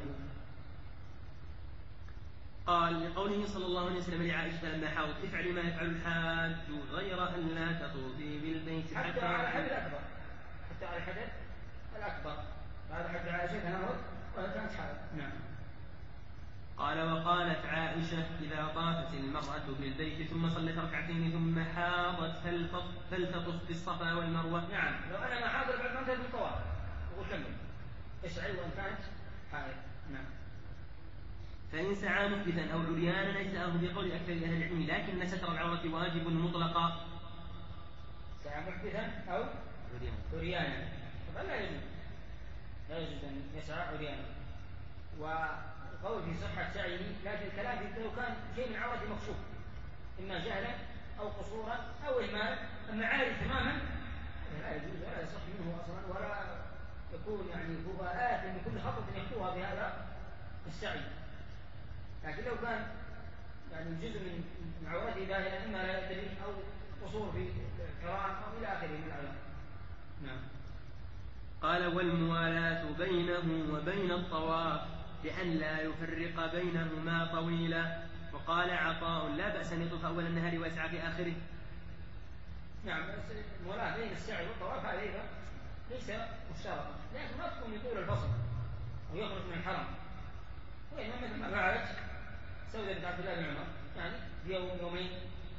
B: قال لقوله صلى الله عليه وسلم لعائشة لما حاولت افعلي ما يفعل الحاج غير أن لا تطوفي بالبيت
A: حتى على الحدث الأكبر، حتى على الحدث الأكبر، هذا حتى عائشة تناول ولا كانت حائض. نعم.
B: قال وقالت عائشة إذا طافت المرأة بالبيت ثم صلت ركعتين ثم حاضت فلتطف بالصفا والمروة.
A: نعم لو أنا ما حاضر بعد ما انتهت بالطواف وكمل اشعل وإن كانت حائض. نعم.
B: فإن سعى محدثا أو عريانا أجزأه بقول أكثر أهل العلم، لكن ستر العورة واجب مطلقا.
A: سعى محدثا أو عريانا طبعا لا يجوز أن يسعى عريانا، وقول في صحة سعيه، لكن الكلام لو كان شيء من عورته مكشوف إما جهلا أو قصورا أو إهمالا، أما عاري تماما لا يجوز ولا يصح منه أصلا، ولا يكون يعني فضاءات من كل خطوة يخطوها بهذا السعي. لكن لو كان يعني جزء من عورته ظاهرا إما لا يدري أو قصور في الحرام أو إلى آخره من العلام. نعم.
B: قال والموالاة بينه وبين الطواف بأن لا يفرق بينهما طويلا. وقال عطاء لا بأس أن يطوف أول النهار ويسعى في آخره.
A: نعم الموالاة بين السعي والطواف هذا أيضا ليس مشتركا، لكن ما تكون يطول الفصل أو يخرج من الحرم، وإنما مثل ما فعلت سودة بنت عبد الله بن عمر، يعني يوم يومين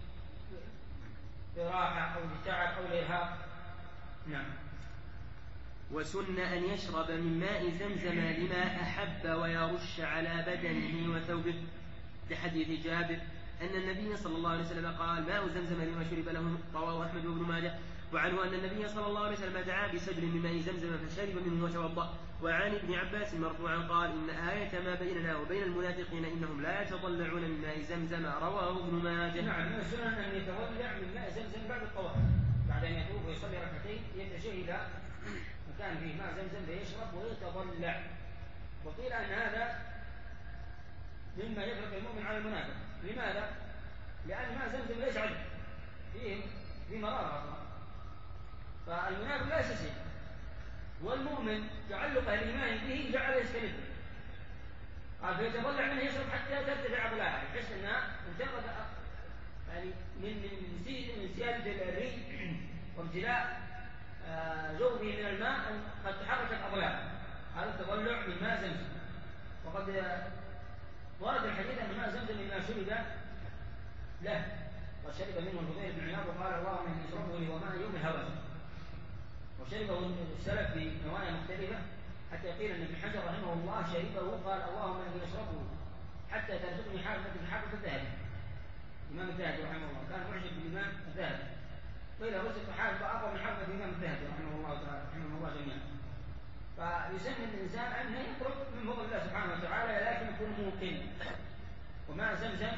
A: لراحة أو لتعب أو لإرهاق. نعم.
B: وسن أن يشرب من ماء زمزم لما أحب ويرش على بدنه وثوبه، لحديث جابر أن النبي صلى الله عليه وسلم قال ماء زمزم لما شرب له، رواه أحمد وابن ماجه. وعنه أن النبي صلى الله عليه وسلم دعا بسجل من ماء زمزم فشرب منه وتوضأ. وعن ابن عباس مرفوعا قال إن آية ما بيننا وبين المنافقين إنهم لا يتضلعون من ماء زمزم، رواه ابن ماجه.
A: نعم من السنن أن يتضلع من ماء زمزم بعد الطواف، بعد أن يتوب ويصلي ركعتين يتجه إلى مكان فيه ماء زمزم فيشرب ويتضلع. وقيل أن هذا مما يفرق المؤمن على المنافق. لماذا؟ لأن ماء زمزم ليس عذب، فيه مرارة أصلا، فالمنافق لا يستسيغ، والمؤمن تعلق الإيمان به جعل يستمد، قال فيتضلع منه يشرب حتى ترتفع أضلاعه، يحس أنها انتقد يعني من سيادة الري وامتلاء جوفه من الماء قد تحركت أضلاعه، هذا التضلع من ماء زمزم. وقد ورد الحديث أن ماء زمزم لما شرب له، وشرب منه الفضيل بن عياض وقال اللهم إني أشربه لي وماء يوم الهوى، وشربه السلف بنوايا مختلفة، حتى قيل أن ابن حجر رحمه الله شربه قال اللهم إني أشربه حتى ترزقني حافة الذهب. الإمام الذهبي رحمه الله كان معجب بالإمام الذهبي، قيل رزق حافة أقوى من حافة الإمام الذهبي رحمه الله تعالى، رحمه الله جميعا. فيسمى الإنسان أن يطلب من فضل الله سبحانه وتعالى لكن يكون موقن. وماء زمزم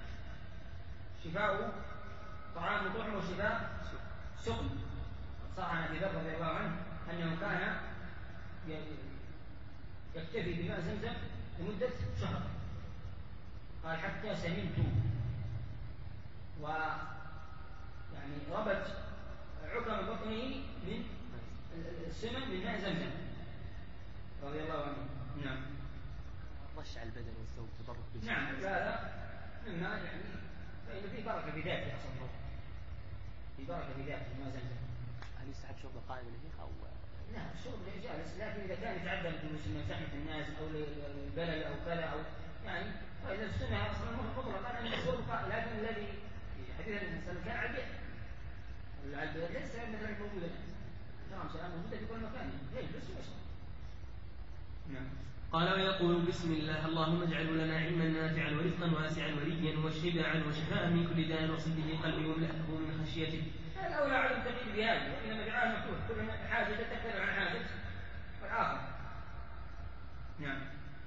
A: شفاء طعام وطعم وشفاء سقم. صح عن أبي ذر رضي الله عنه أنه كان يكتفي بماء زمزم لمدة شهر، قال حتى سمنت، ويعني ربت عكم بطنه من السمن من ماء زمزم رضي الله عنه. نعم.
C: رش على البدن والثوب تبرك به.
A: نعم لا مما يعني فإن في بركة في ذاته أصلا، في بركة في ذاته ماء زمزم.
C: هل يستحب شربه قائما فيه أو؟
A: لا الشرب جالس، لكن إذا كان يتعدى لجلوس من زحمة الناس أو للبلل أو كذا أو يعني فإذا السنة أصلا مطلقا أن الشرب قائم، لكن الذي في حديث الإنسان كان على البيت ليس مثلا موجودا، نعم سلام موجودة في كل مكان يجلس ويشرب. نعم.
B: قال ويقول بسم الله اللهم اجعله لنا علما نافعا ورزقا واسعا وريا وشبعا وشفاء من كل داء وصده قلبي واملأه من خشيتك.
A: الأولى عدم تقييد بهذه، وإنما دعاء مفتوح، كل حاجة تتكلم عن حاجة والآخر. نعم.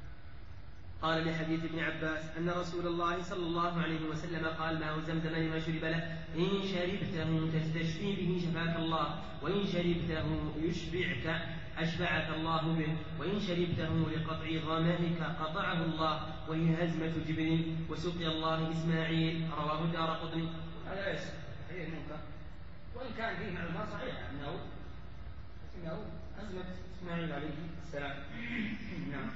B: قال لحديث ابن عباس أن رسول الله صلى الله عليه وسلم قال ماء زمزم لما شرب له إن شربته تستشفي به شفاك الله وإن شربته يشبعك أشبعك الله به وإن شربته لقطع ظمأك قطعه الله وهي هزمة جبريل وسقي الله إسماعيل. رواه الدارقطني.
A: هذا ليس حديث منكر، وإن كان فيه معلومات صحيحة أنه هزمة إسماعيل عليه السلام. نعم.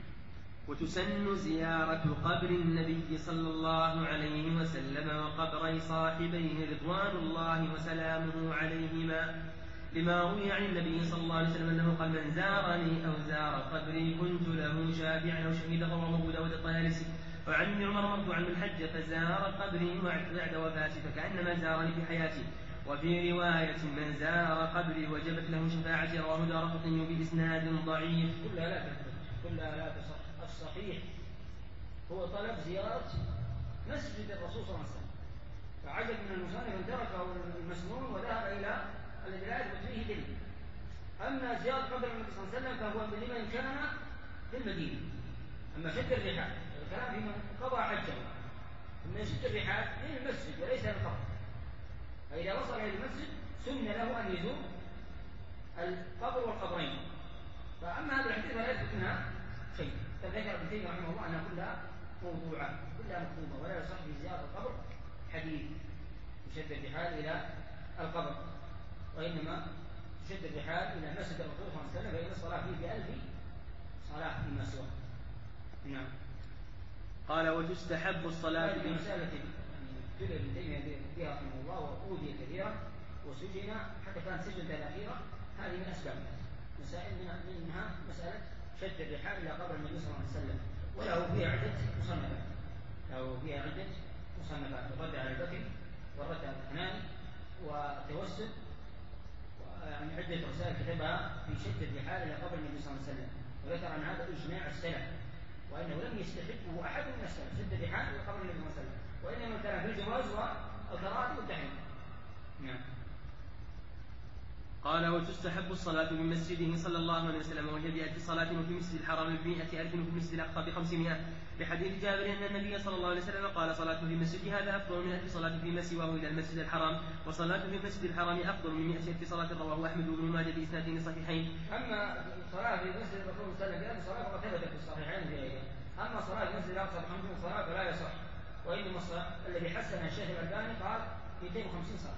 B: وتسن زيارة قبر النبي صلى الله عليه وسلم وقبر صاحبيه رضوان الله وسلامه عليهما لما روي عن النبي صلى الله عليه وسلم أنه قال من زارني أو زار قبري كنت له شافعا أو شهيدا. رواه أبو داود الطيالسي. وعن ابن عمر مرفوعا من حج فزار قبري بعد وفاتي فكأنما زارني في حياتي. وفي رواية من زار قبري وجبت له شفاعتي. رواه دارقطني بإسناد ضعيف.
A: كلها لا تصح. الصحيح هو طلب زيارة مسجد الرسول صلى الله عليه وسلم، فعجب من المصنف ان تركه المسنون وذهب الى الذي لا يثبت فيه دليل. اما زيارة قبر النبي صلى الله عليه وسلم فهو لمن كان في المدينة. اما شد الرحال الكلام في من قضى حجه، من شد الرحال من المسجد وليس القبر، فإذا وصل الى المسجد سن له ان يزور القبر والقبرين. فاما هذا الحديث فلا يثبت منها شيء. فذكر ابن تيمية رحمه الله أنها كلها موضوعة كلها مكتوبة، ولا يصح في زيارة القبر حديث يشد الرحال إلى القبر، وإنما يشد الرحال إلى مسجد الرسول صلى الله عليه وسلم، فإن الصلاة فيه ب1000 صلاة فيما سواه. نعم.
B: قال وتستحب الصلاة
A: في مسألة ابتلي ابن تيمية بها رحمه الله وأوذي كثيرا وسجن حتى كانت سجنة الأخيرة. هذه من أسباب مسائل منها مسألة شد الرحال إلى قبر النبي صلى الله عليه وسلم، وله فيها عدة مصنفات الرد على البكر والرد على الحناني والتوسل، ويعني عدة رسائل كتبها في شد الرحال إلى قبر النبي صلى الله عليه وسلم، وذكر عن هذا إجماع السلف وأنه لم يستحبه أحد من السلف شد الرحال إلى قبر النبي صلى الله عليه وسلم، وإنما كان في الجواز والكراهة والتحريم. نعم.
B: قال وتستحب الصلاة بمسجده صلى الله عليه وسلم وهي ب100 صلاة وفي مسجد الحرام ب100,000 وفي المسجد الأقصى ب500. لحديث جابر أن النبي صلى الله عليه وسلم قال صلاة في المسجد هذا أفضل من 1000 صلاة فيما سواه إلى المسجد الحرام، وصلاة في المسجد الحرام أفضل من 100,000 صلاة. رواه أحمد وابن ماجه بإسنادين صحيحين.
A: أما الصلاة في مسجد الرسول صلى الله عليه وسلم صلاة فقد ثبتت في الصحيحين في غيرها. أما صلاة في المسجد الأقصى ب50 صلاة فلا يصح، وإنما الصلاة الذي حسنها الشيخ الألباني قال 250 صلاة،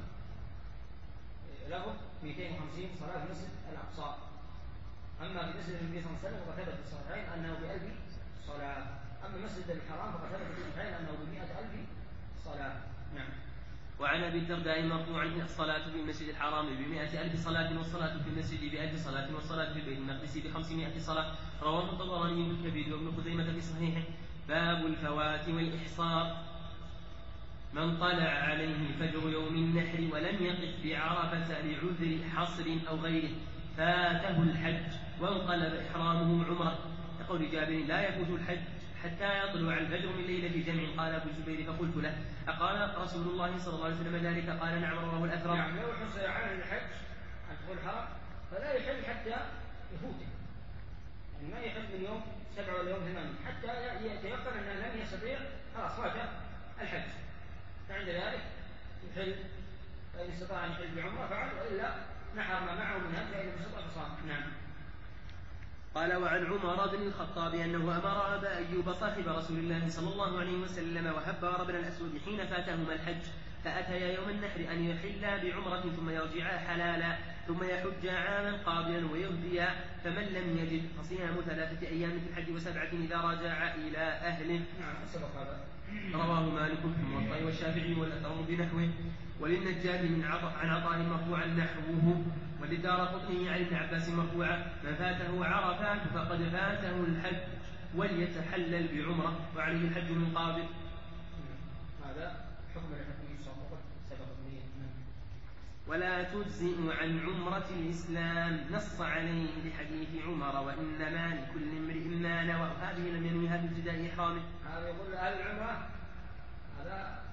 A: له 250 صلاة في مسجد الأقصى. أما في مسجد النبي صلى الله عليه وسلم فقد ثبت في الصحيحين أنه ب1000 صلاة. أما مسجد الحرام فقد ثبت في الصحيحين أنه ب100,000 صلاة. نعم.
B: وعن أبي الدرداء مرفوعا الصلاة في المسجد الحرام ب100,000 صلاة والصلاة في المسجد ب1000 صلاة والصلاة في بيت المقدس ب500 صلاة. رواه الطبراني الكبير وابن خزيمة في صحيحه. باب الفوات والإحصار. من طلع عليه فجر يوم النحر ولم يقف بعرفة لعذر حصر أو غيره فاته الحج وانقلب إحرامه عمره. يقول جابر لا يفوت الحج حتى يطلع الفجر من ليلة جمع. قال أبو الزبير فقلت له أقال رسول الله صلى الله عليه وسلم ذلك؟ قال نعم. رواه الأثرم.
A: نعم. لو حصل على الحج عن دخول الحرم فلا يحل حتى يفوته، يعني ما يحل من يوم 7 ولا يوم 8 حتى يتيقن أنه لم يستطيع خلاص فات الحج، فعند ذلك يحل، فإن استطاع أن يحل بعمرة فعل، وإلا نحر ما معه من هدي فإن استطاع فصام. نعم.
B: قال وعن عمر بن الخطاب أنه أمر أبا أيوب صاحب رسول الله صلى الله عليه وسلم وهبار بن الأسود حين فاتهما الحج فأتيا يوم النحر أن يحلا بعمرة ثم يرجعا حلالا ثم يحجا عاما قابلا ويهديا، فمن لم يجد فصيام 3 أيام في الحج و7 إذا رجع إلى أهله.
A: نعم. سبق هذا.
B: رواه مالك في الموطأ والشافعي والأثرم بنحوه، وللنجاد عن عطاء مرفوعا نحوه، وللدارقطني عن ابن عباس مرفوعا من فاته عرفات فقد فاته الحج وليتحلل بعمرة وعليه الحج من قابل.
A: هذا حكم الحكم سبق.
B: ولا تجزئ عن عمرة الإسلام، نص عليه بحديث عمر وإنما لكل امرئ ما نوى. هذه لم ينويها بابتداء إحرامه.
A: هذا يقول هذه العمرة هذا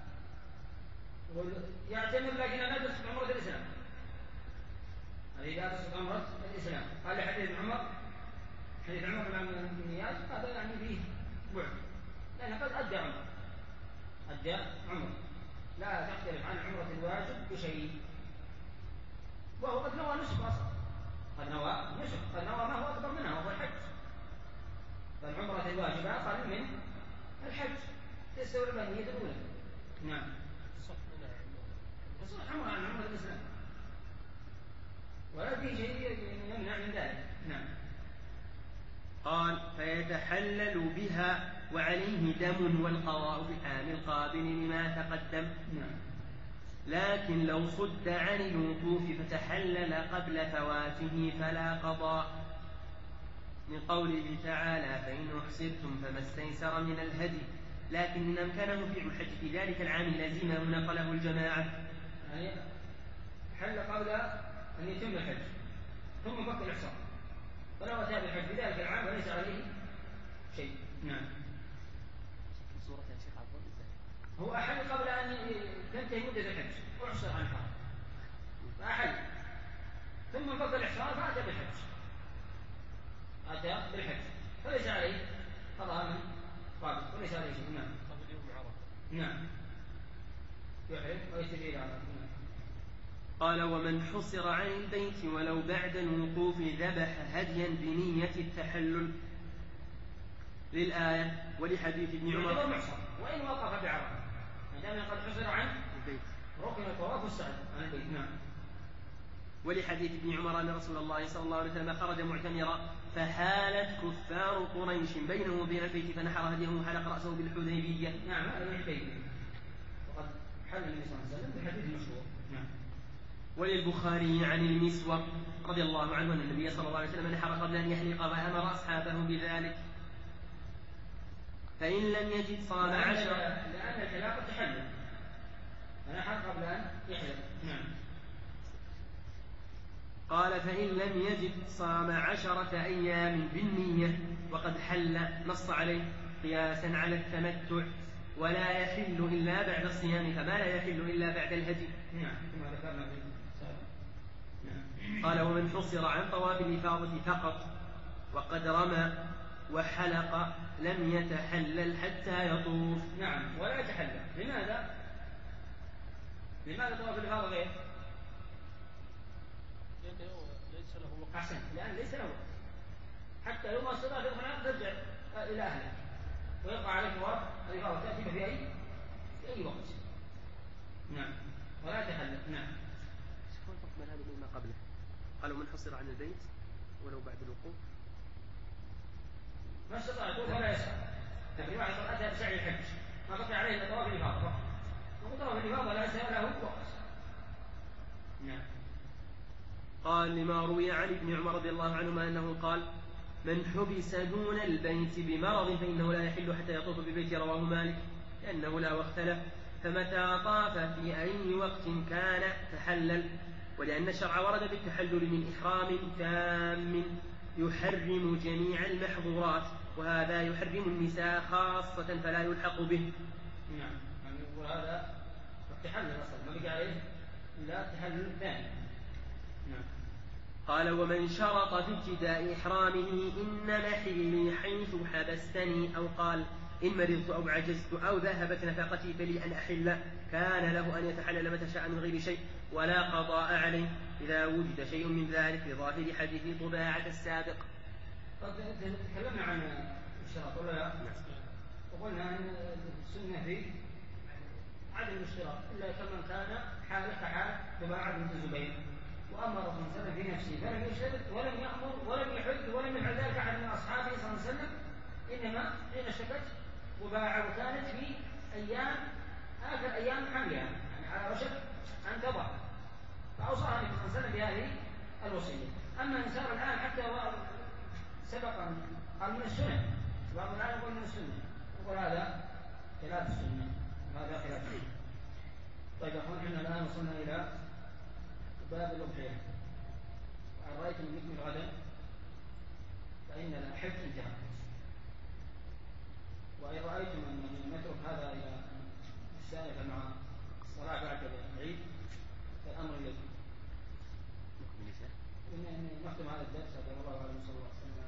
A: يعتمر لكن لا تصف عمرة الإسلام. هذه لا تصف عمرة الإسلام. قال لحديث عمر، حديث عمر بن النياس، هذا يعني فيه بعد، لأنه قد أدى عمر، أدى عمر، لا تختلف عن عمرة الواجب بشيء، وهو قد نوى نسك أصلا، قد نوى نسك، قد نوى ما هو أكبر منها وهو الحج. فالعمرة الواجبة أقل من الحج، تستوعب النية الأولى. نعم. تصح عمرة عن عمرة الإسلام، ولا في شيء يمنع من ذلك. نعم.
B: قال فيتحلل بها وعليه دم والقضاء في العام القابل لما تقدم.
A: نعم.
B: لكن لو صد عن الوقوف فتحلل قبل فواته فلا قضاء، من قوله تعالى فإن أحصرتم فما استيسر من الهدي. لكن إن أمكنه فعل الحج في ذلك العام لزمه نقله الجماعة.
A: يعني حل قبل أن يتم الحج ثم فك الإحصار، فلو أتى بالحج في ذلك العام فليس عليه شيء. نعم.
C: صورة يا شيخ عبد الله،
A: هو أحل قبل أن تنتهي مدة الحج وأحصر عن الحرم، فأحل ثم فك الإحصار فأتى بالحج، أتى بالحج فليس عليه قضاء من قابل، وليس عليه شيء. نعم.
C: قبل يوم عرفة.
A: نعم. يحرم ويستجيب إلى عرفة.
B: قال ومن حصر عن البيت ولو بعد الوقوف ذبح هديا بنية التحلل، للآية ولحديث ابن عمر.
A: يعتبر محصر وإن وقف بعرفة، ما دام قد حصر عن
B: البيت
A: ركن الطواف والسعي عن البيت. نعم.
B: ولحديث ابن عمر أن رسول الله صلى الله عليه وسلم خرج معتمرا فحالت كفار قريش بينه وبين البيت فنحر هديه وحلق رأسه بالحديبية.
A: نعم، هذا من الحديبية، وقد حل النبي صلى الله عليه وسلم بالحديث المشهور. نعم.
B: وللبخاري عن المسور رضي الله عنه أن النبي صلى الله عليه وسلم نحر قبل أن يحلق وأمر أصحابه بذلك. فإن لم يجد صام عشر،
A: لأن الحلاقة تحلل، فنحر قبل أن يحلق. نعم.
B: قال فإن لم يجد صام 10 أيام بالنية وقد حل، نص عليه قياسا على التمتع، ولا يحل إلا بعد الصيام كما لا يحل إلا بعد الهدي.
A: نعم، كما ذكرنا في السابق. نعم.
B: قال ومن حصر عن طواف الإفاضة فقط وقد رمى وحلق لم يتحلل حتى يطوف.
A: نعم، ولا يتحلل. لماذا؟ لماذا طواف الإفاضة غير؟
C: ليس له وقت.
A: أحسن، لأن ليس له وقت، حتى لو ما استطاع ترجع إلى أهله ويبقى عليه طواف الإفاضة تأتيك في أي وقت. نعم، ولا يتحلل. نعم.
C: شوف الحكم هذا مما قبله. قالوا من حصر عن البيت ولو بعد الوقوف
A: ما استطاع يطوف ولا يسعى، لكن واحد أتى بسعي الحج ما بقي عليه إلا طواف الإفاضة فقط، وطواف الإفاضة لا يسعى له وقت. نعم.
B: قال لما روي عن ابن عمر رضي الله عنهما أنه قال من حبس دون البيت بمرض فإنه لا يحل حتى يطوف بالبيت، رواه مالك، لأنه لا وقت له، فمتى طاف في أي وقت كان تحلل، ولأن الشرع ورد بالتحلل من إحرام تام يحرم جميع المحظورات، وهذا يحرم النساء خاصة فلا يلحق به.
A: نعم، يعني يقول هذا التحلل أصلا ما بقي عليه إلا التحلل الثاني. نعم.
B: قال ومن شرط في ابتداء إحرامه إن محلي حيث حبستني، أو قال إن مرضت أو عجزت أو ذهبت نفقتي فلي أن أحل، كان له أن يتحلل متى شاء من غير شيء ولا قضاء عليه إذا وجد شيء من ذلك لظاهر حديث طباعة السابق.
A: تكلمنا عن الاشتراط ولا لا؟ وقلنا أن السنة في عدم الاشتراط إلا كمن كان حاله كحال طباعة بنت الزبير، وأمر صلى الله عليه وسلم في نفسه فلم يشترط ولم يأمر ولم يحد ولم يفعل ذلك أحد من أصحابه صلى الله عليه وسلم، إنما حين اشتكت طباعة وكانت في أيام آخر أيام حملها، يعني على وشك أن تضع، فأوصاها النبي صلى الله عليه وسلم بهذه الوصية. أما إن صار الآن حتى سبقا قال من السنة، بعض الآن يقول من السنة، يقول هذا خلاف السنة وهذا خلاف السنة. طيب أخوان، احنا الآن وصلنا إلى باب الأضحية. وإن رأيتم نكمل غدا فإن الحج انتهى. وإن رأيتم أن نترك هذا إلى السائفة مع الصلاة بعد العيد فالأمر إليكم. نختم هذا الدرس. هذا الله أعلم. صلى الله عليه وسلم.